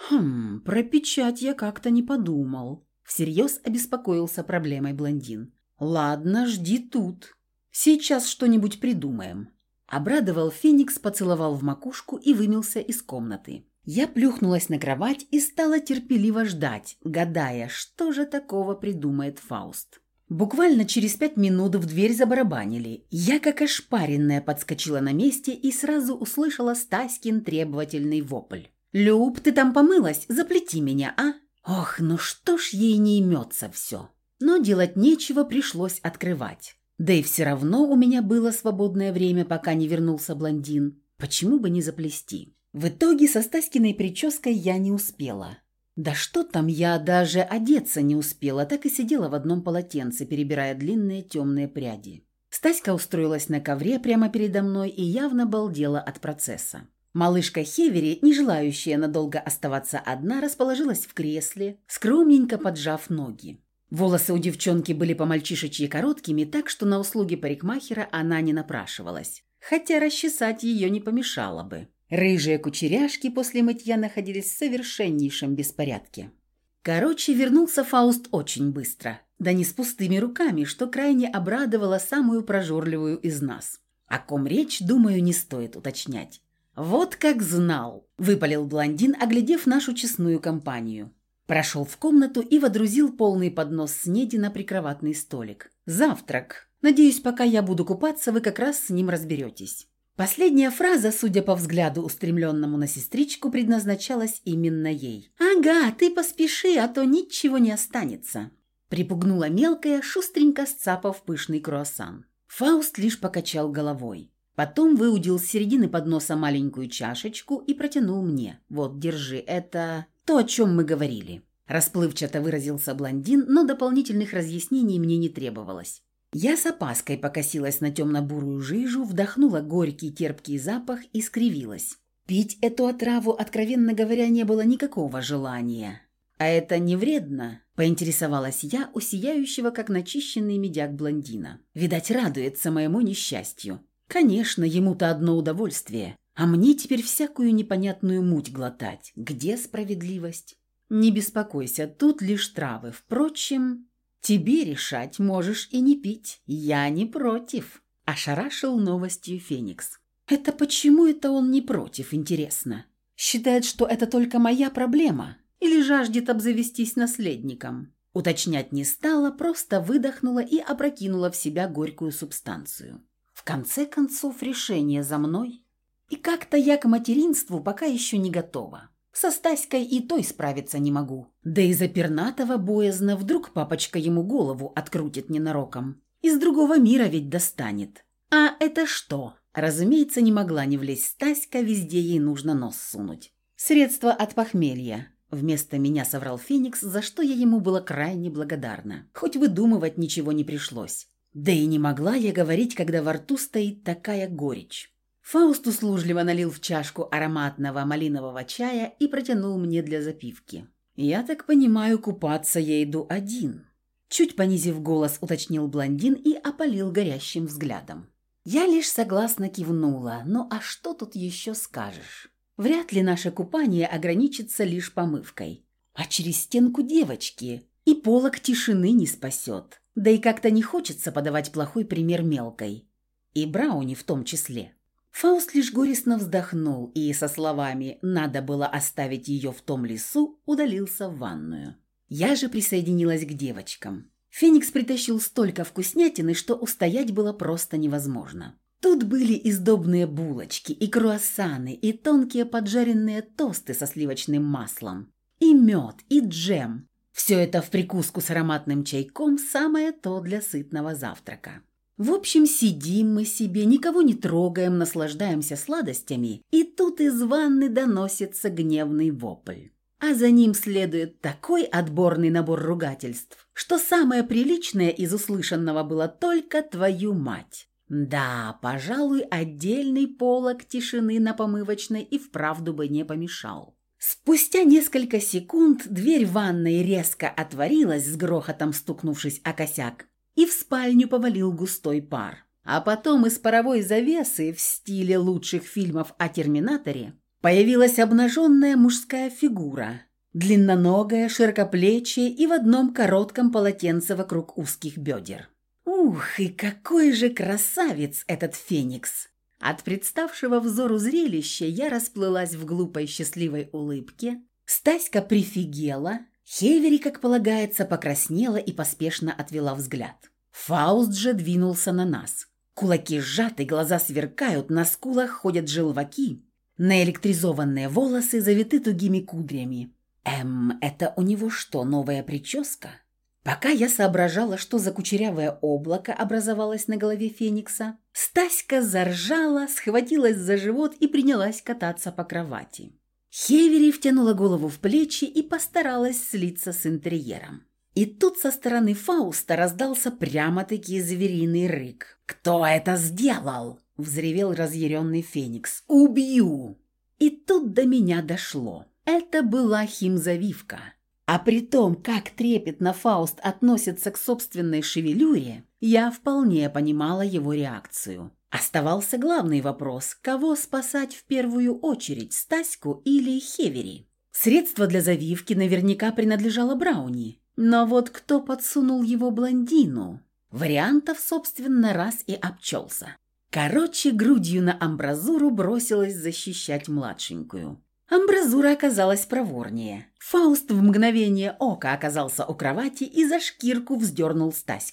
Про печать я как-то не подумал. Всерьез обеспокоился проблемой блондин. «Ладно, жди тут. Сейчас что-нибудь придумаем». Обрадовал Феникс, поцеловал в макушку и вымылся из комнаты. Я плюхнулась на кровать и стала терпеливо ждать, гадая, что же такого придумает Фауст. Буквально через 5 минут в дверь забарабанили. Я, как ошпаренная, подскочила на месте и сразу услышала Стаськин требовательный вопль. «Люб, ты там помылась? Заплети меня, а?» Ох, что ж ей не имется все. Но делать нечего, пришлось открывать. Да и все равно у меня было свободное время, пока не вернулся блондин. Почему бы не заплести? В итоге со Стаськиной прической я не успела. Да что там, я даже одеться не успела, так и сидела в одном полотенце, перебирая длинные темные пряди. Стаська устроилась на ковре прямо передо мной и явно балдела от процесса. Малышка Хевери, не желающая надолго оставаться одна, расположилась в кресле, скромненько поджав ноги. Волосы у девчонки были по-мальчишечьи короткими, так что на услуги парикмахера она не напрашивалась. Хотя расчесать ее не помешало бы. Рыжие кучеряшки после мытья находились в совершеннейшем беспорядке. Короче, вернулся Фауст очень быстро. Да не с пустыми руками, что крайне обрадовало самую прожорливую из нас. О ком речь, думаю, не стоит уточнять. «Вот как знал», – выпалил блондин, оглядев нашу честную компанию. Прошел в комнату и водрузил полный поднос снеди на прикроватный столик. «Завтрак. Надеюсь, пока я буду купаться, вы как раз с ним разберетесь». Последняя фраза, судя по взгляду, устремленному на сестричку, предназначалась именно ей. «Ага, ты поспеши, а то ничего не останется», – припугнула мелкая, шустренько сцапав пышный круассан. Фауст лишь покачал головой. Потом выудил с середины подноса маленькую чашечку и протянул мне. «Вот, держи, это то, о чем мы говорили». Расплывчато выразился блондин, но дополнительных разъяснений мне не требовалось. Я с опаской покосилась на темно-бурую жижу, вдохнула горький терпкий запах и скривилась. Пить эту отраву, откровенно говоря, не было никакого желания. «А это не вредно?» – поинтересовалась я у сияющего, как начищенный медяк блондина. Видать, радуется моему несчастью. Конечно, ему-то одно удовольствие, а мне теперь всякую непонятную муть глотать. Где справедливость? Не беспокойся, тут лишь травы. Впрочем, тебе решать, можешь и не пить. Я не против, ошарашил новостью Феникс. Это почему это он не против, интересно? Считает, что это только моя проблема? Или жаждет обзавестись наследником? Уточнять не стала, просто выдохнула и опрокинула в себя горькую субстанцию. В конце концов, решение за мной. И как-то я к материнству пока еще не готова. Со Стаськой и той справиться не могу. Да и за пернатого боязно, вдруг папочка ему голову открутит ненароком. Из другого мира ведь достанет. А это что? Разумеется, не могла не влезть Стаська, везде ей нужно нос сунуть. Средство от похмелья. Вместо меня соврал Феникс, за что я ему была крайне благодарна. Хоть выдумывать ничего не пришлось. Да и не могла я говорить, когда во рту стоит такая горечь. Фауст услужливо налил в чашку ароматного малинового чая и протянул мне для запивки. «Я так понимаю, купаться я иду один», – чуть понизив голос, уточнил блондин и опалил горящим взглядом. Я лишь согласно кивнула, ну а что тут еще скажешь? Вряд ли наше купание ограничится лишь помывкой. А через стенку девочки и полог тишины не спасет. Да и как-то не хочется подавать плохой пример мелкой. И Брауни в том числе. Фауст лишь горестно вздохнул и со словами «надо было оставить ее в том лесу» удалился в ванную. Я же присоединилась к девочкам. Феникс притащил столько вкуснятины, что устоять было просто невозможно. Тут были и сдобные булочки, и круассаны, и тонкие поджаренные тосты со сливочным маслом, и мед, и джем. Все это в прикуску с ароматным чайком самое то для сытного завтрака. В общем, сидим мы себе, никого не трогаем, наслаждаемся сладостями, и тут из ванны доносится гневный вопль. А за ним следует такой отборный набор ругательств, что самое приличное из услышанного было только «твою мать». Да, пожалуй, отдельный полог тишины на помывочной и вправду бы не помешал. Спустя несколько секунд дверь ванной резко отворилась, с грохотом стукнувшись о косяк, и в спальню повалил густой пар. А потом из паровой завесы в стиле лучших фильмов о «Терминаторе» появилась обнаженная мужская фигура, длинноногая, широкоплечья и в одном коротком полотенце вокруг узких бедер. Ух, и какой же красавец этот Феникс! От представшего взору зрелища я расплылась в глупой счастливой улыбке, Стаська прифигела, Хевери, как полагается, покраснела и поспешно отвела взгляд. Фауст же двинулся на нас. Кулаки сжаты, глаза сверкают, на скулах ходят желваки, наэлектризованные волосы завиты тугими кудрями. Это у него что, новая прическа? Пока я соображала, что за кучерявое облако образовалось на голове Феникса, Стаська заржала, схватилась за живот и принялась кататься по кровати. Хевери втянула голову в плечи и постаралась слиться с интерьером. И тут со стороны Фауста раздался прямо-таки звериный рык. «Кто это сделал?» – взревел разъяренный Феникс. «Убью!» И тут до меня дошло. Это была химзавивка. А при том, как трепетно Фауст относится к собственной шевелюре, я вполне понимала его реакцию. Оставался главный вопрос, кого спасать в первую очередь, Стаську или Хевери? Средство для завивки наверняка принадлежало Брауни, но вот кто подсунул его блондину? Вариантов, собственно, раз и обчелся. Короче, грудью на амбразуру бросилась защищать младшенькую. Амбразура оказалась проворнее. Фауст в мгновение ока оказался у кровати и за шкирку вздернул Стаську.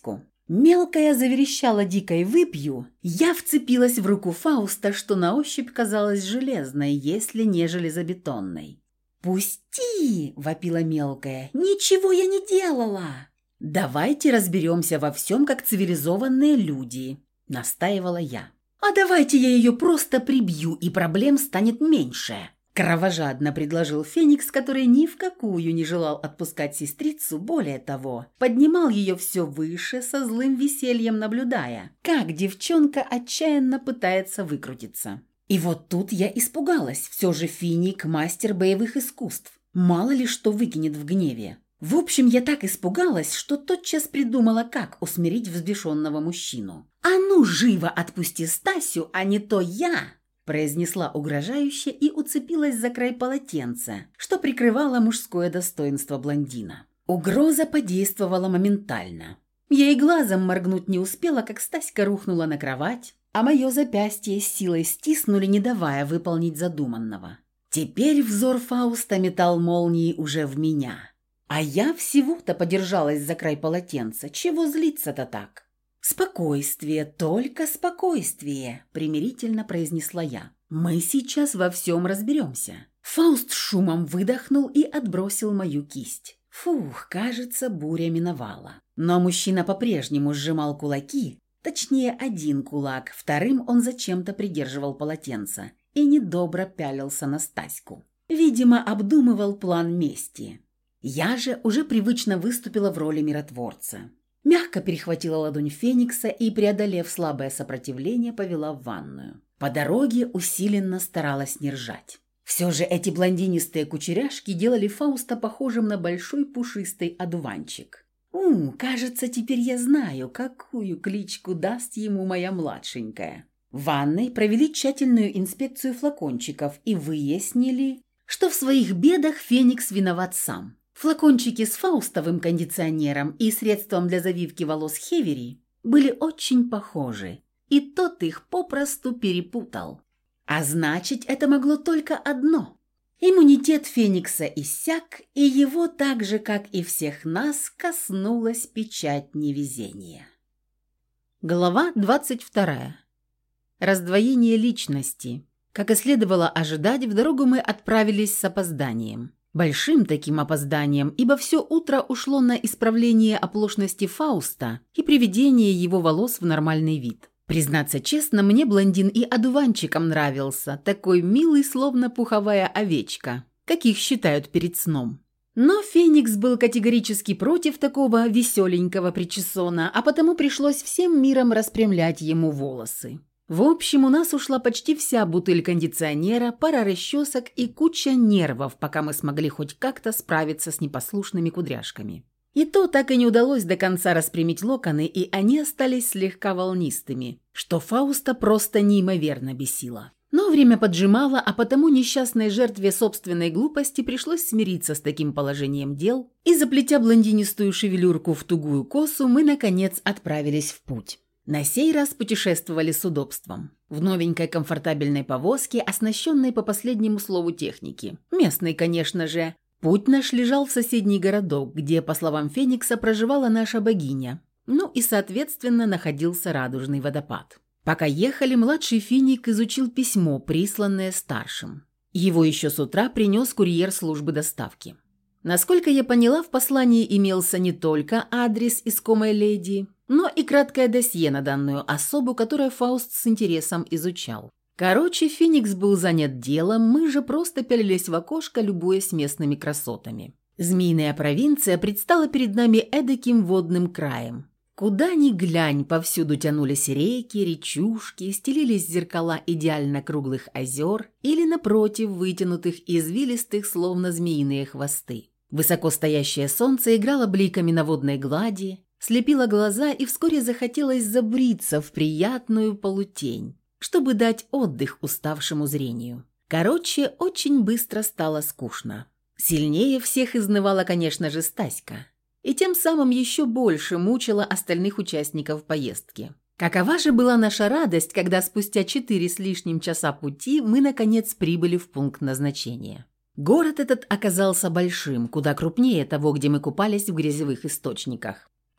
Мелкая заверещала дикой «выпью». Я вцепилась в руку Фауста, что на ощупь казалась железной, если не железобетонной. «Пусти!» – вопила мелкая. «Ничего я не делала!» «Давайте разберемся во всем, как цивилизованные люди», – настаивала я. «А давайте я ее просто прибью, и проблем станет меньше», – кровожадно предложил Феникс, который ни в какую не желал отпускать сестрицу, более того, поднимал ее все выше, со злым весельем наблюдая, как девчонка отчаянно пытается выкрутиться. И вот тут я испугалась, все же Финик – мастер боевых искусств, мало ли что выкинет в гневе. В общем, я так испугалась, что тотчас придумала, как усмирить взбешенного мужчину. «А ну, живо отпусти Стасю, а не то я!» произнесла угрожающе и уцепилась за край полотенца, что прикрывало мужское достоинство блондина. Угроза подействовала моментально. Я и глазом моргнуть не успела, как Стаська рухнула на кровать, а мое запястье с силой стиснули, не давая выполнить задуманного. Теперь взор Фауста метал молнии уже в меня. А я всего-то подержалась за край полотенца. Чего злиться-то так? «Спокойствие, только спокойствие», – примирительно произнесла я. «Мы сейчас во всем разберемся». Фауст шумом выдохнул и отбросил мою кисть. Фух, кажется, буря миновала. Но мужчина по-прежнему сжимал кулаки, точнее, один кулак, вторым он зачем-то придерживал полотенце и недобро пялился на Стаську. Видимо, обдумывал план мести. Я же уже привычно выступила в роли миротворца. Мягко перехватила ладонь Феникса и, преодолев слабое сопротивление, повела в ванную. По дороге усиленно старалась не ржать. Все же эти блондинистые кучеряшки делали Фауста похожим на большой пушистый одуванчик. Кажется, теперь я знаю, какую кличку даст ему моя младшенькая. В ванной провели тщательную инспекцию флакончиков и выяснили, что в своих бедах Феникс виноват сам. Флакончики с фаустовым кондиционером и средством для завивки волос Хевери были очень похожи, и тот их попросту перепутал. А значит, это могло только одно. Иммунитет Феникса иссяк, и его так же, как и всех нас, коснулась печать невезения. Глава 22. Раздвоение личности. Как и следовало ожидать, в дорогу мы отправились с опозданием. Большим таким опозданием, ибо все утро ушло на исправление оплошности Фауста и приведение его волос в нормальный вид. Признаться честно, мне блондин и одуванчиком нравился, такой милый, словно пуховая овечка, каких считают перед сном. Но Феникс был категорически против такого веселенького причесона, а потому пришлось всем миром распрямлять ему волосы. В общем, у нас ушла почти вся бутыль кондиционера, пара расчесок и куча нервов, пока мы смогли хоть как-то справиться с непослушными кудряшками. И то так и не удалось до конца распрямить локоны, и они остались слегка волнистыми, что Фауста просто неимоверно бесило. Но время поджимало, а потому несчастной жертве собственной глупости пришлось смириться с таким положением дел, и, заплетя блондинистую шевелюрку в тугую косу, мы, наконец, отправились в путь. На сей раз путешествовали с удобством. В новенькой комфортабельной повозке, оснащенной по последнему слову техники. Местной, конечно же. Путь наш лежал в соседний городок, где, по словам Феникса, проживала наша богиня. Ну и, соответственно, находился радужный водопад. Пока ехали, младший Финик изучил письмо, присланное старшим. Его еще с утра принес курьер службы доставки. Насколько я поняла, в послании имелся не только адрес искомой леди, но и краткое досье на данную особу, которое Фауст с интересом изучал. Короче, Феникс был занят делом, мы же просто пялились в окошко, любуясь местными красотами. Змеиная провинция предстала перед нами эдаким водным краем. Куда ни глянь, повсюду тянулись реки, речушки, стелились зеркала идеально круглых озер или, напротив, вытянутых извилистых, словно змеиные хвосты. Высоко стоящее солнце играло бликами на водной глади, слепило глаза, и вскоре захотелось забриться в приятную полутень, чтобы дать отдых уставшему зрению. Короче, очень быстро стало скучно. Сильнее всех изнывала, конечно же, Стаська. И тем самым еще больше мучила остальных участников поездки. Какова же была наша радость, когда спустя 4 с лишним часа пути мы, наконец, прибыли в пункт назначения. Город этот оказался большим, куда крупнее того, где мы купались в грязевых источниках.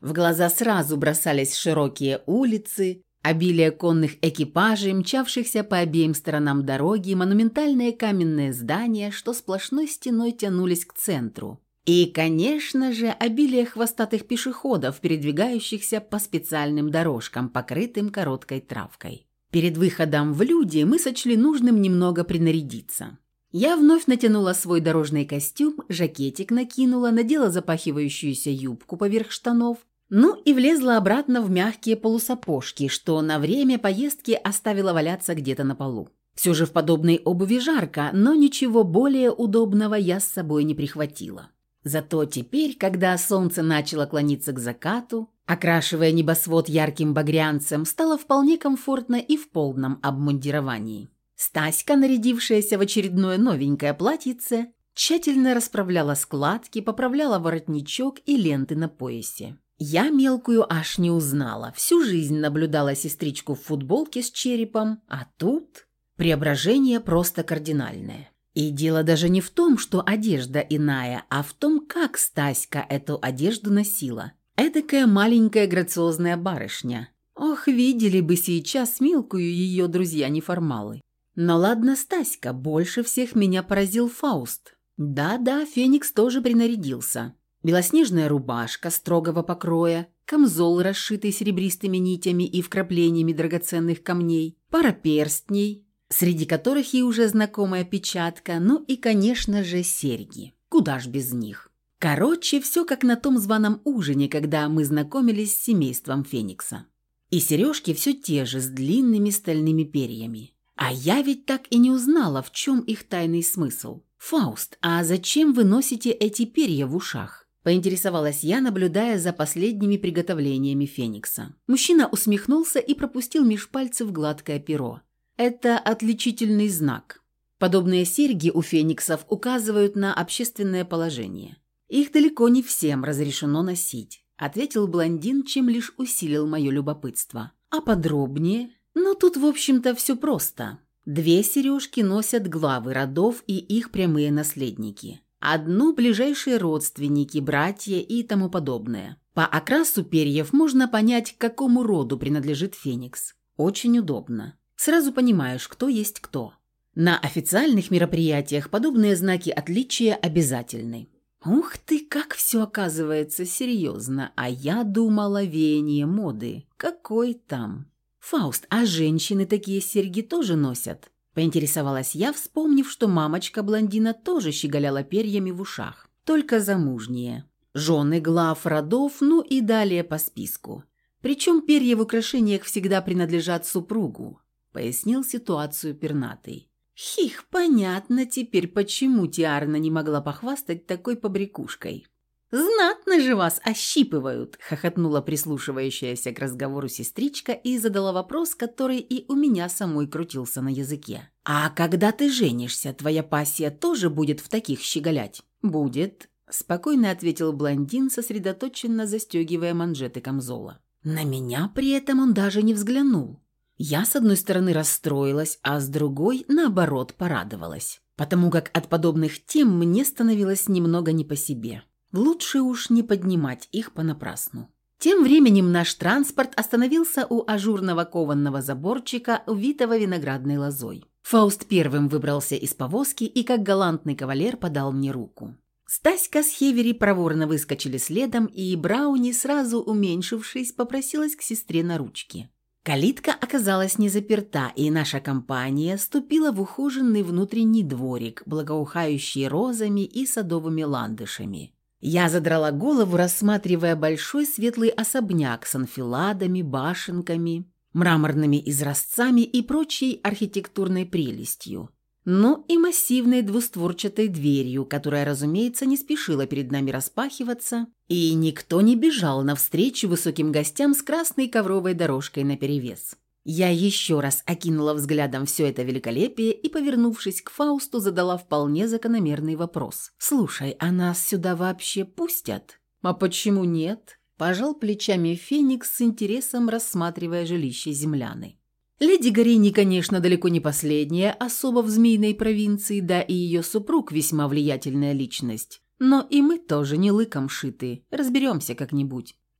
В глаза сразу бросались широкие улицы, обилие конных экипажей, мчавшихся по обеим сторонам дороги, монументальные каменные здания, что сплошной стеной тянулись к центру. И, конечно же, обилие хвостатых пешеходов, передвигающихся по специальным дорожкам, покрытым короткой травкой. Перед выходом в люди мы сочли нужным немного принарядиться. Я вновь натянула свой дорожный костюм, жакетик накинула, надела запахивающуюся юбку поверх штанов, ну и влезла обратно в мягкие полусапожки, что на время поездки оставила валяться где-то на полу. Все же в подобной обуви жарко, но ничего более удобного я с собой не прихватила. Зато теперь, когда солнце начало клониться к закату, окрашивая небосвод ярким багрянцем, стало вполне комфортно и в полном обмундировании. Стаська, нарядившаяся в очередное новенькое платьице, тщательно расправляла складки, поправляла воротничок и ленты на поясе. Я мелкую аж не узнала, всю жизнь наблюдала сестричку в футболке с черепом, а тут преображение просто кардинальное. И дело даже не в том, что одежда иная, а в том, как Стаська эту одежду носила. Эдакая маленькая грациозная барышня. Ох, видели бы сейчас мелкую ее друзья-неформалы. Но ладно, Стаська, больше всех меня поразил Фауст. Да-да, Феникс тоже принарядился. Белоснежная рубашка строгого покроя, камзол, расшитый серебристыми нитями и вкраплениями драгоценных камней, пара перстней, среди которых и уже знакомая печатка, ну и, конечно же, серьги. Куда ж без них? Короче, все как на том званом ужине, когда мы знакомились с семейством Феникса. И сережки все те же, с длинными стальными перьями. А я ведь так и не узнала, в чем их тайный смысл. «Фауст, а зачем вы носите эти перья в ушах?» – поинтересовалась я, наблюдая за последними приготовлениями Феникса. Мужчина усмехнулся и пропустил меж пальцев гладкое перо. «Это отличительный знак. Подобные серьги у фениксов указывают на общественное положение. Их далеко не всем разрешено носить», – ответил блондин, чем лишь усилил мое любопытство. «А подробнее?» «Ну, тут, в общем-то, все просто. 2 сережки носят главы родов и их прямые наследники. 1 – ближайшие родственники, братья и тому подобное. По окрасу перьев можно понять, к какому роду принадлежит феникс. Очень удобно. Сразу понимаешь, кто есть кто. На официальных мероприятиях подобные знаки отличия обязательны». «Ух ты, как все оказывается серьезно, а я думала веяние моды. Какой там?» «Фауст, а женщины такие серьги тоже носят?» – поинтересовалась я, вспомнив, что мамочка блондина тоже щеголяла перьями в ушах. Только замужние. Жены глав родов, ну и далее по списку. Причем перья в украшениях всегда принадлежат супругу, пояснил ситуацию пернатый. «Хих, понятно теперь, почему Тиарна не могла похвастать такой побрякушкой». «Знатно же вас ощипывают!» – хохотнула прислушивающаяся к разговору сестричка и задала вопрос, который и у меня самой крутился на языке. «А когда ты женишься, твоя пассия тоже будет в таких щеголять?» «Будет», – спокойно ответил блондин, сосредоточенно застегивая манжеты камзола. На меня при этом он даже не взглянул. Я, с одной стороны, расстроилась, а с другой, наоборот, порадовалась. Потому как от подобных тем мне становилось немного не по себе. Лучше уж не поднимать их понапрасну. Тем временем наш транспорт остановился у ажурного кованного заборчика, увитого виноградной лозой. Фауст первым выбрался из повозки и, как галантный кавалер, подал мне руку. Стаська с Хевери проворно выскочили следом, и Брауни, сразу уменьшившись, попросилась к сестре на ручки. Калитка оказалась не заперта, и наша компания ступила в ухоженный внутренний дворик, благоухающий розами и садовыми ландышами. Я задрала голову, рассматривая большой светлый особняк с анфиладами, башенками, мраморными изразцами и прочей архитектурной прелестью. Ну и массивной двустворчатой дверью, которая, разумеется, не спешила перед нами распахиваться, и никто не бежал навстречу высоким гостям с красной ковровой дорожкой наперевес. Я еще раз окинула взглядом все это великолепие и, повернувшись к Фаусту, задала вполне закономерный вопрос. «Слушай, а нас сюда вообще пустят?» «А почему нет?» – пожал плечами Феникс с интересом, рассматривая жилище земляны. Леди Горини, конечно, далеко не последняя особа в Змеиной провинции, да и ее супруг весьма влиятельная личность. Но и мы тоже не лыком шиты, разберемся как-нибудь.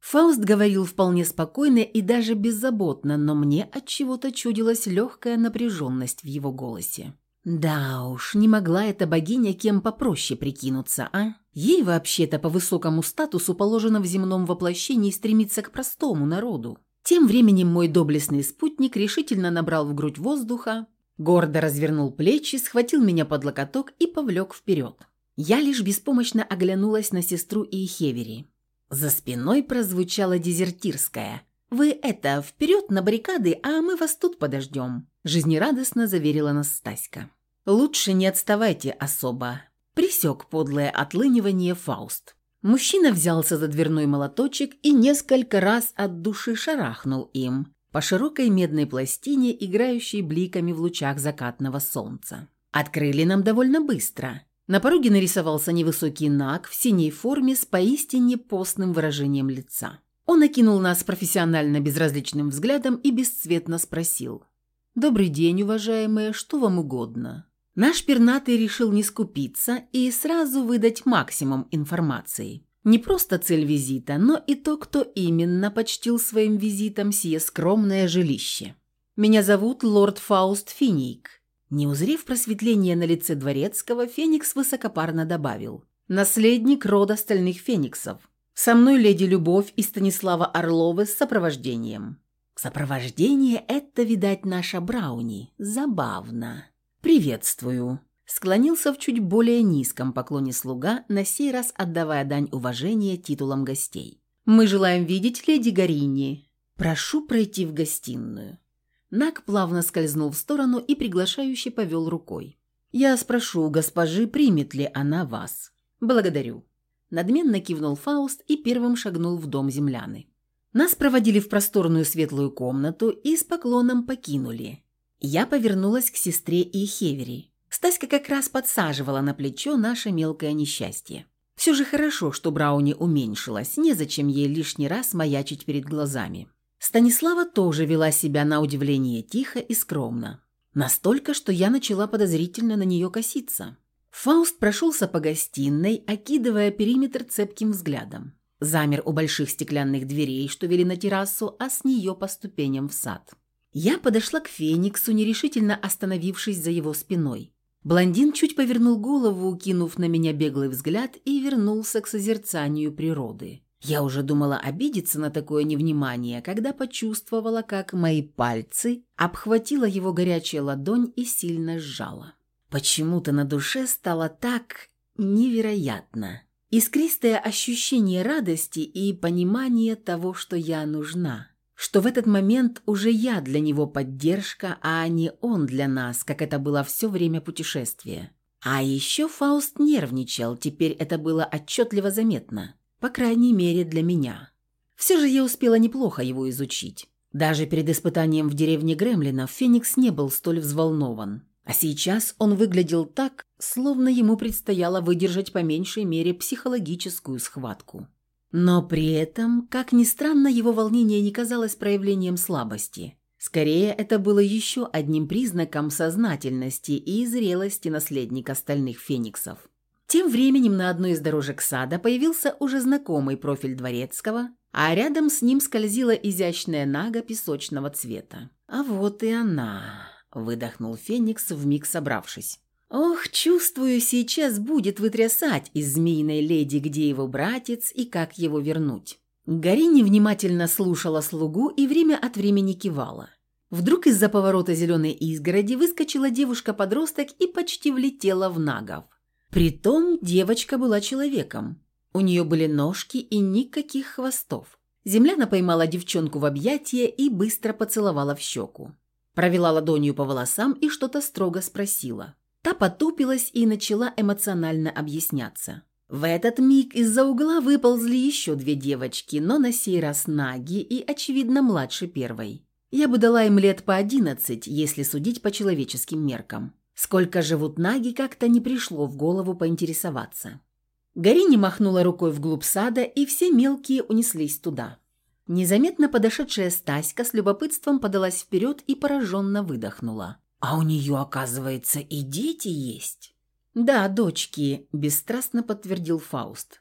Фауст говорил вполне спокойно и даже беззаботно, но мне отчего-то чудилась легкая напряженность в его голосе. Да уж, не могла эта богиня кем попроще прикинуться, а? Ей вообще-то по высокому статусу положено в земном воплощении стремиться к простому народу. Тем временем мой доблестный спутник решительно набрал в грудь воздуха, гордо развернул плечи, схватил меня под локоток и повлек вперед. Я лишь беспомощно оглянулась на сестру и Хевери. За спиной прозвучала дезертирская. «Вы это, вперед на баррикады, а мы вас тут подождем», – жизнерадостно заверила нас Стаська. «Лучше не отставайте особо», – пресек подлое отлынивание Фауст. Мужчина взялся за дверной молоточек и несколько раз от души шарахнул им по широкой медной пластине, играющей бликами в лучах закатного солнца. Открыли нам довольно быстро. На пороге нарисовался невысокий наг в синей форме с поистине постным выражением лица. Он окинул нас профессионально безразличным взглядом и бесцветно спросил: «Добрый день, уважаемые, что вам угодно?» Наш пернатый решил не скупиться и сразу выдать максимум информации. Не просто цель визита, но и то, кто именно почтил своим визитом сие скромное жилище. «Меня зовут лорд Фауст Финик». Не узрев просветления на лице дворецкого, Феникс высокопарно добавил: «Наследник рода стальных фениксов. Со мной леди Любовь и Станислава Орловы с сопровождением». «Сопровождение – это, видать, наша Брауни. Забавно». «Приветствую», – склонился в чуть более низком поклоне слуга, на сей раз отдавая дань уважения титулам гостей. «Мы желаем видеть леди Гарини. Прошу пройти в гостиную». Наг плавно скользнул в сторону и приглашающе повел рукой. «Я спрошу у госпожи, примет ли она вас». «Благодарю». Надменно кивнул Фауст и первым шагнул в дом земляны. Нас проводили в просторную светлую комнату и с поклоном покинули. Я повернулась к сестре и Хевери. Стаська как раз подсаживала на плечо наше мелкое несчастье. Все же хорошо, что Брауни уменьшилась, незачем ей лишний раз маячить перед глазами. Станислава тоже вела себя на удивление тихо и скромно. Настолько, что я начала подозрительно на нее коситься. Фауст прошелся по гостиной, окидывая периметр цепким взглядом. Замер у больших стеклянных дверей, что вели на террасу, а с нее по ступеням в сад. Я подошла к Фениксу, нерешительно остановившись за его спиной. Блондин чуть повернул голову, кинув на меня беглый взгляд, и вернулся к созерцанию природы. Я уже думала обидеться на такое невнимание, когда почувствовала, как мои пальцы обхватила его горячая ладонь и сильно сжала. Почему-то на душе стало так невероятно. Искристое ощущение радости и понимание того, что я нужна. Что в этот момент уже я для него поддержка, а не он для нас, как это было все время путешествия. А еще Фауст нервничал, теперь это было отчетливо заметно. По крайней мере, для меня. Все же я успела неплохо его изучить. Даже перед испытанием в деревне Гремлинов Феникс не был столь взволнован. А сейчас он выглядел так, словно ему предстояло выдержать по меньшей мере психологическую схватку. Но при этом, как ни странно, его волнение не казалось проявлением слабости. Скорее, это было еще одним признаком сознательности и зрелости наследника стальных фениксов. Тем временем на одной из дорожек сада появился уже знакомый профиль дворецкого, а рядом с ним скользила изящная нага песочного цвета. «А вот и она», – выдохнул Феникс, вмиг собравшись. «Ох, чувствую, сейчас будет вытрясать из змеиной леди, где его братец и как его вернуть». Гарини внимательно слушала слугу и время от времени кивала. Вдруг из-за поворота зеленой изгороди выскочила девушка-подросток и почти влетела в нагов. Притом девочка была человеком. У нее были ножки и никаких хвостов. Земляна поймала девчонку в объятия и быстро поцеловала в щеку. Провела ладонью по волосам и что-то строго спросила. Та потупилась и начала эмоционально объясняться. В этот миг из-за угла выползли еще две девочки, но на сей раз наги и, очевидно, младше первой. Я бы дала им лет по 11, если судить по человеческим меркам. Сколько живут наги, как-то не пришло в голову поинтересоваться. Гарини махнула рукой вглубь сада, и все мелкие унеслись туда. Незаметно подошедшая Стаська с любопытством подалась вперед и пораженно выдохнула. «А у нее, оказывается, и дети есть?» «Да, дочки», – бесстрастно подтвердил Фауст.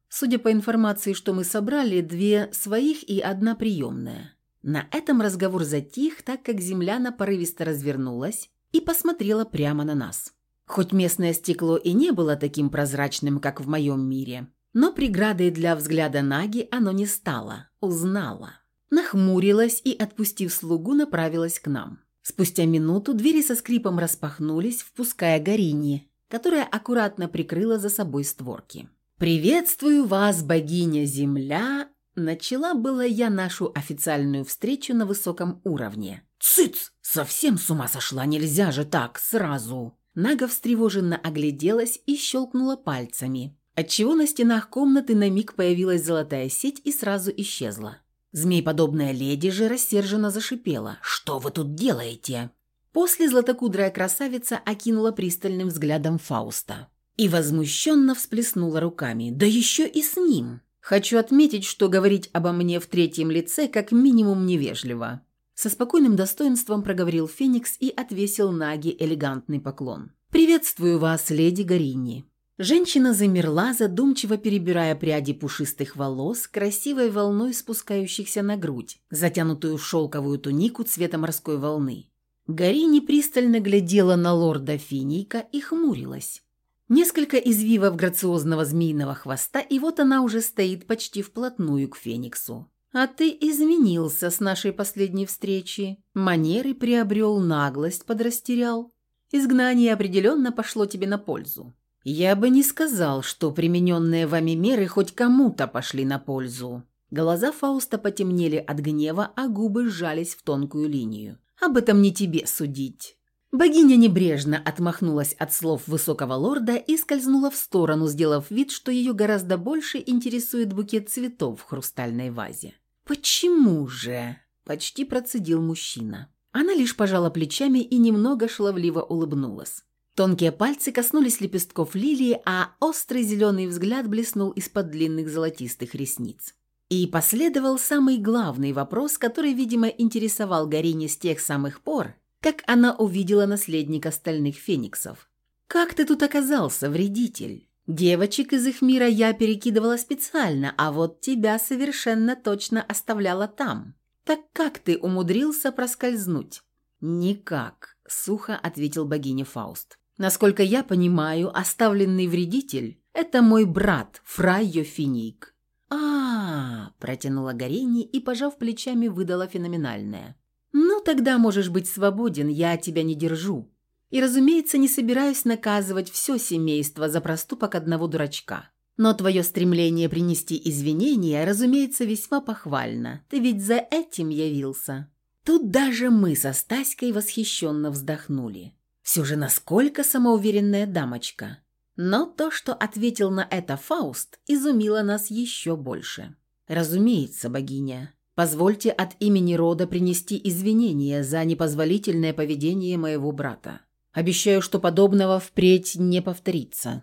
Судя по информации, что мы собрали, 2 своих и 1 приемная. На этом разговор затих, так как земляна порывисто развернулась и посмотрела прямо на нас. Хоть местное стекло и не было таким прозрачным, как в моем мире, но преградой для взгляда Наги оно не стало, узнала. Нахмурилась и, отпустив слугу, направилась к нам. Спустя минуту двери со скрипом распахнулись, впуская Гарини, которая аккуратно прикрыла за собой створки. «Приветствую вас, богиня-земля!» Начала была я нашу официальную встречу на высоком уровне. «Цыц! Совсем с ума сошла, нельзя же так, сразу!» Нага встревоженно огляделась и щелкнула пальцами, отчего на стенах комнаты на миг появилась золотая сеть и сразу исчезла. Змееподобная леди же рассерженно зашипела. «Что вы тут делаете?» После златокудрая красавица окинула пристальным взглядом Фауста и возмущенно всплеснула руками. «Да еще и с ним!» Хочу отметить, что говорить обо мне в третьем лице как минимум невежливо. Со спокойным достоинством проговорил Феникс и отвесил Наге элегантный поклон. «Приветствую вас, леди Гарини». Женщина замерла, задумчиво перебирая пряди пушистых волос, красивой волной спускающихся на грудь, затянутую в шелковую тунику цвета морской волны. Гарини пристально глядела на лорда Финика и хмурилась. Несколько извивов грациозного змеиного хвоста, и вот она уже стоит почти вплотную к Фениксу. «А ты изменился с нашей последней встречи. Манеры приобрел, наглость подрастерял. Изгнание определенно пошло тебе на пользу». «Я бы не сказал, что примененные вами меры хоть кому-то пошли на пользу». Глаза Фауста потемнели от гнева, а губы сжались в тонкую линию. «Об этом не тебе судить». Богиня небрежно отмахнулась от слов высокого лорда и скользнула в сторону, сделав вид, что ее гораздо больше интересует букет цветов в хрустальной вазе. «Почему же?» – почти процедил мужчина. Она лишь пожала плечами и немного шаловливо улыбнулась. Тонкие пальцы коснулись лепестков лилии, а острый зеленый взгляд блеснул из-под длинных золотистых ресниц. И последовал самый главный вопрос, который, видимо, интересовал Гарини с тех самых пор, как она увидела наследника стальных фениксов. «Как ты тут оказался, вредитель? Девочек из их мира я перекидывала специально, а вот тебя совершенно точно оставляла там. Так как ты умудрился проскользнуть?» «Никак», – сухо ответил богиня Фауст. «Насколько я понимаю, оставленный вредитель – это мой брат Фрайо Финик». Протянула Гарини и, пожав плечами, выдала феноменальное. «Ну, тогда можешь быть свободен, я тебя не держу. И, разумеется, не собираюсь наказывать все семейство за проступок одного дурачка. Но твое стремление принести извинения, разумеется, весьма похвально. Ты ведь за этим явился». Тут даже мы со Стаськой восхищенно вздохнули. Все же насколько самоуверенная дамочка. Но то, что ответил на это Фауст, изумило нас еще больше. «Разумеется, богиня. Позвольте от имени рода принести извинения за непозволительное поведение моего брата. Обещаю, что подобного впредь не повторится».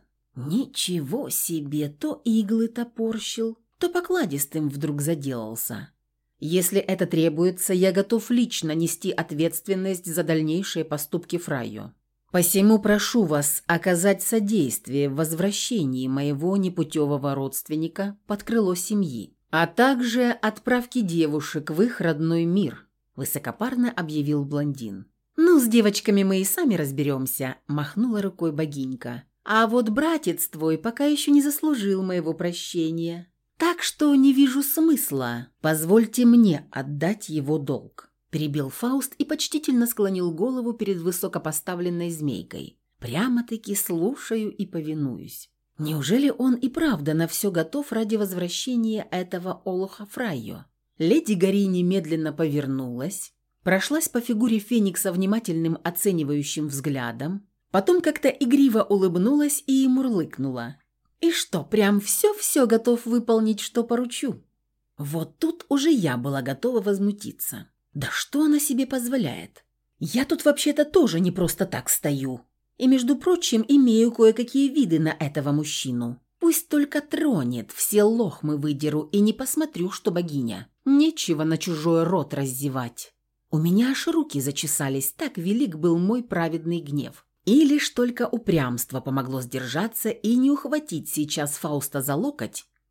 Ничего себе, то иглы топорщил, то покладистым вдруг заделался. «Если это требуется, я готов лично нести ответственность за дальнейшие поступки Фрайо. Посему прошу вас оказать содействие в возвращении моего непутевого родственника под крыло семьи, а также отправки девушек в их родной мир», – высокопарно объявил блондин. «Ну, с девочками мы и сами разберемся», – махнула рукой богинька. «А вот братец твой пока еще не заслужил моего прощения. Так что не вижу смысла. Позвольте мне отдать его долг», – перебил Фауст и почтительно склонил голову перед высокопоставленной змейкой. «Прямо-таки слушаю и повинуюсь». Неужели он и правда на все готов ради возвращения этого олуха Фрайо? Леди Гарини медленно повернулась, прошлась по фигуре Феникса внимательным оценивающим взглядом, потом как-то игриво улыбнулась и мурлыкнула. «И что, прям все-все готов выполнить, что поручу?» Вот тут уже я была готова возмутиться. Да что она себе позволяет? Я тут вообще-то тоже не просто так стою. И, между прочим, имею кое-какие виды на этого мужчину. Пусть только тронет, все лохмы выдеру и не посмотрю, что богиня. Нечего на чужой рот раздевать. У меня аж руки зачесались, так велик был мой праведный гнев. И лишь только упрямство помогло сдержаться и не ухватить сейчас Фауста за локоть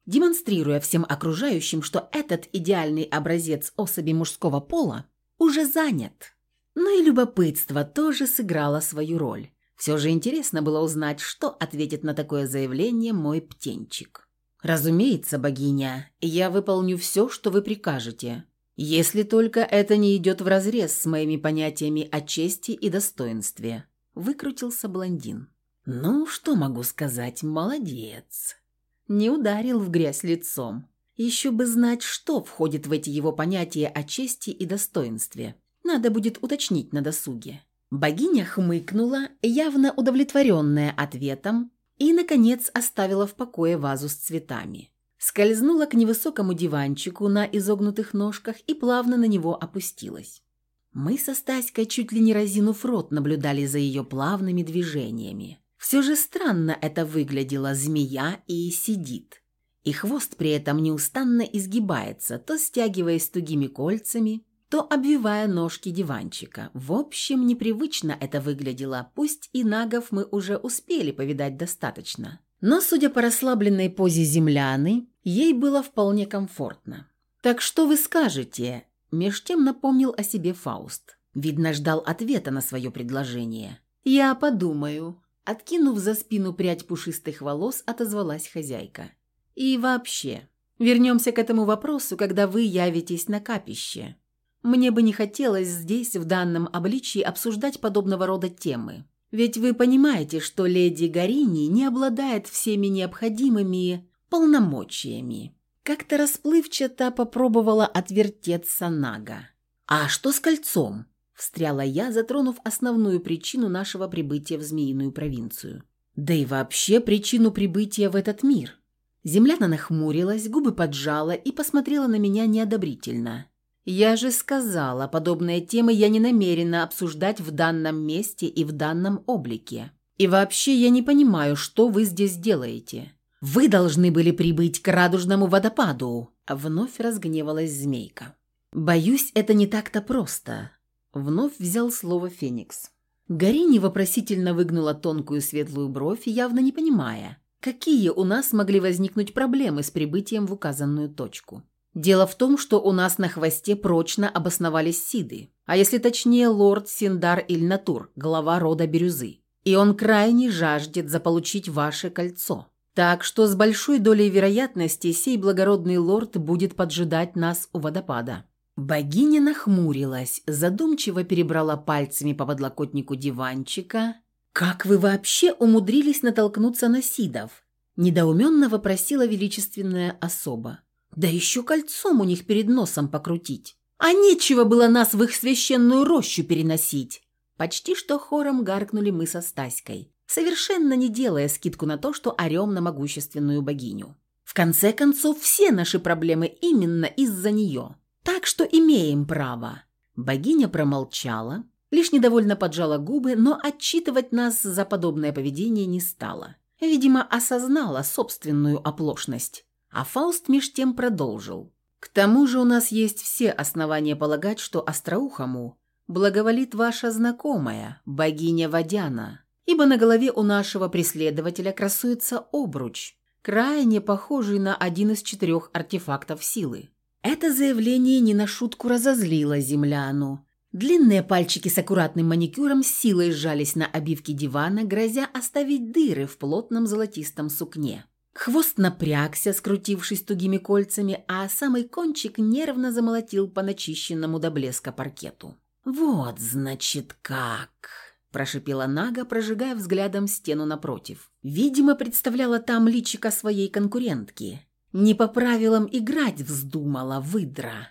демонстрируя всем окружающим, что этот идеальный образец особи мужского пола уже занят. Но и любопытство тоже сыграло свою роль. Все же интересно было узнать, что ответит на такое заявление мой птенчик. «Разумеется, богиня, я выполню все, что вы прикажете, если только это не идет вразрез с моими понятиями о чести и достоинстве», – выкрутился блондин. «Ну, что могу сказать, молодец». Не ударил в грязь лицом. Еще бы знать, что входит в эти его понятия о чести и достоинстве. Надо будет уточнить на досуге. Богиня хмыкнула, явно удовлетворенная ответом, и, наконец, оставила в покое вазу с цветами. Скользнула к невысокому диванчику на изогнутых ножках и плавно на него опустилась. Мы со Стаськой, чуть ли не разинув рот, наблюдали за ее плавными движениями. Все же странно это выглядело, змея и сидит. И хвост при этом неустанно изгибается, то стягиваясь тугими кольцами, то обвивая ножки диванчика. В общем, непривычно это выглядело, пусть и нагов мы уже успели повидать достаточно. Но, судя по расслабленной позе земляны, ей было вполне комфортно. «Так что вы скажете?» – меж тем напомнил о себе Фауст. Видно, ждал ответа на свое предложение. «Я подумаю». Откинув за спину прядь пушистых волос, отозвалась хозяйка. «И вообще, вернемся к этому вопросу, когда вы явитесь на капище. Мне бы не хотелось здесь, в данном обличии, обсуждать подобного рода темы. Ведь вы понимаете, что леди Гарини не обладает всеми необходимыми полномочиями». Как-то расплывчато попробовала отвертеться Нага. «А что с кольцом?» – встряла я, затронув основную причину нашего прибытия в Змеиную провинцию. Да и вообще причину прибытия в этот мир. Земляна нахмурилась, губы поджала и посмотрела на меня неодобрительно. «Я же сказала, подобные темы я не намерена обсуждать в данном месте и в данном облике. И вообще я не понимаю, что вы здесь делаете. Вы должны были прибыть к радужному водопаду», – вновь разгневалась змейка. «Боюсь, это не так-то просто», – вновь взял слово Феникс. Гарини вопросительно выгнула тонкую светлую бровь, явно не понимая, какие у нас могли возникнуть проблемы с прибытием в указанную точку. «Дело в том, что у нас на хвосте прочно обосновались Сиды, а если точнее лорд Синдар Иль-Натур, глава рода Бирюзы, и он крайне жаждет заполучить ваше кольцо. Так что с большой долей вероятности сей благородный лорд будет поджидать нас у водопада». Богиня нахмурилась, задумчиво перебрала пальцами по подлокотнику диванчика. «Как вы вообще умудрились натолкнуться на Сидов?» – недоуменно вопросила величественная особа. «Да еще кольцом у них перед носом покрутить. А нечего было нас в их священную рощу переносить!» Почти что хором гаркнули мы со Стаськой, совершенно не делая скидку на то, что орем на могущественную богиню. В конце концов, все наши проблемы именно из-за нее. Так что имеем право. Богиня промолчала, лишь недовольно поджала губы, но отчитывать нас за подобное поведение не стала. Видимо, осознала собственную оплошность. А Фауст меж тем продолжил. «К тому же у нас есть все основания полагать, что остроухому благоволит ваша знакомая, богиня Водяна, ибо на голове у нашего преследователя красуется обруч, крайне похожий на один из 4 артефактов силы». Это заявление не на шутку разозлило земляну. Длинные пальчики с аккуратным маникюром с силой сжались на обивке дивана, грозя оставить дыры в плотном золотистом сукне. Хвост напрягся, скрутившись тугими кольцами, а самый кончик нервно замолотил по начищенному до блеска паркету. «Вот, значит, как!» – прошипела Нага, прожигая взглядом стену напротив. Видимо, представляла там личико своей конкурентки. Не по правилам играть вздумала выдра.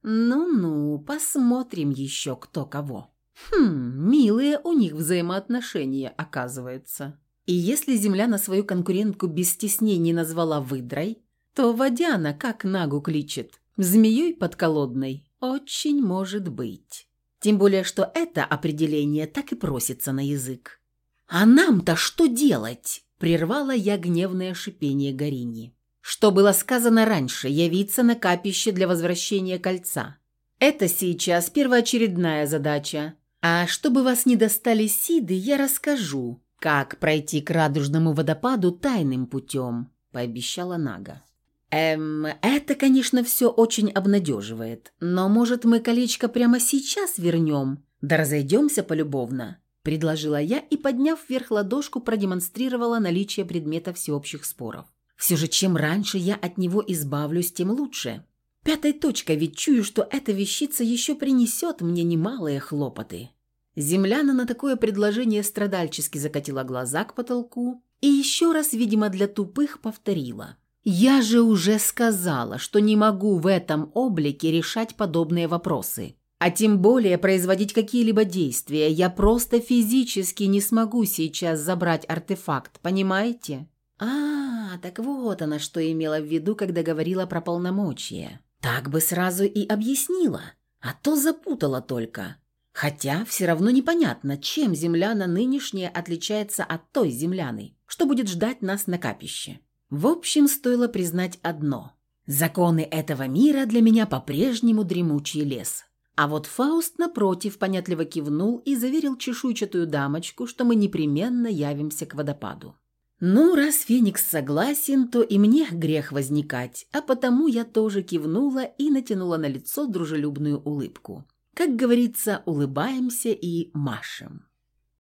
Ну-ну, посмотрим еще кто кого. Милые у них взаимоотношения, оказывается. И если земляна свою конкурентку без стеснений назвала выдрой, то Водяна как Нагу кличет? Змеей подколодной? Очень может быть. Тем более, что это определение так и просится на язык. «А нам-то что делать?» – прервала я гневное шипение Гарини. «Что было сказано раньше, явиться на капище для возвращения кольца. Это сейчас первоочередная задача. А чтобы вас не достали Сиды, я расскажу, как пройти к радужному водопаду тайным путем», – пообещала Нага. Это, конечно, все очень обнадеживает, но, может, мы колечко прямо сейчас вернем, да разойдемся полюбовно?» – предложила я и, подняв вверх ладошку, продемонстрировала наличие предмета всеобщих споров. «Все же, чем раньше я от него избавлюсь, тем лучше. Пятой точкой ведь чую, что эта вещица еще принесет мне немалые хлопоты». Земляна на такое предложение страдальчески закатила глаза к потолку и еще раз, видимо, для тупых повторила. «Я же уже сказала, что не могу в этом облике решать подобные вопросы, а тем более производить какие-либо действия. Я просто физически не смогу сейчас забрать артефакт, понимаете?» Так вот она что имела в виду, когда говорила про полномочия. Так бы сразу и объяснила, а то запутала только. Хотя все равно непонятно, чем земляна нынешняя отличается от той земляны, что будет ждать нас на капище. В общем, стоило признать одно. Законы этого мира для меня по-прежнему дремучий лес. А вот Фауст, напротив, понятливо кивнул и заверил чешуйчатую дамочку, что мы непременно явимся к водопаду. Ну, раз Феникс согласен, то и мне грех возникать, а потому я тоже кивнула и натянула на лицо дружелюбную улыбку. Как говорится, улыбаемся и машем.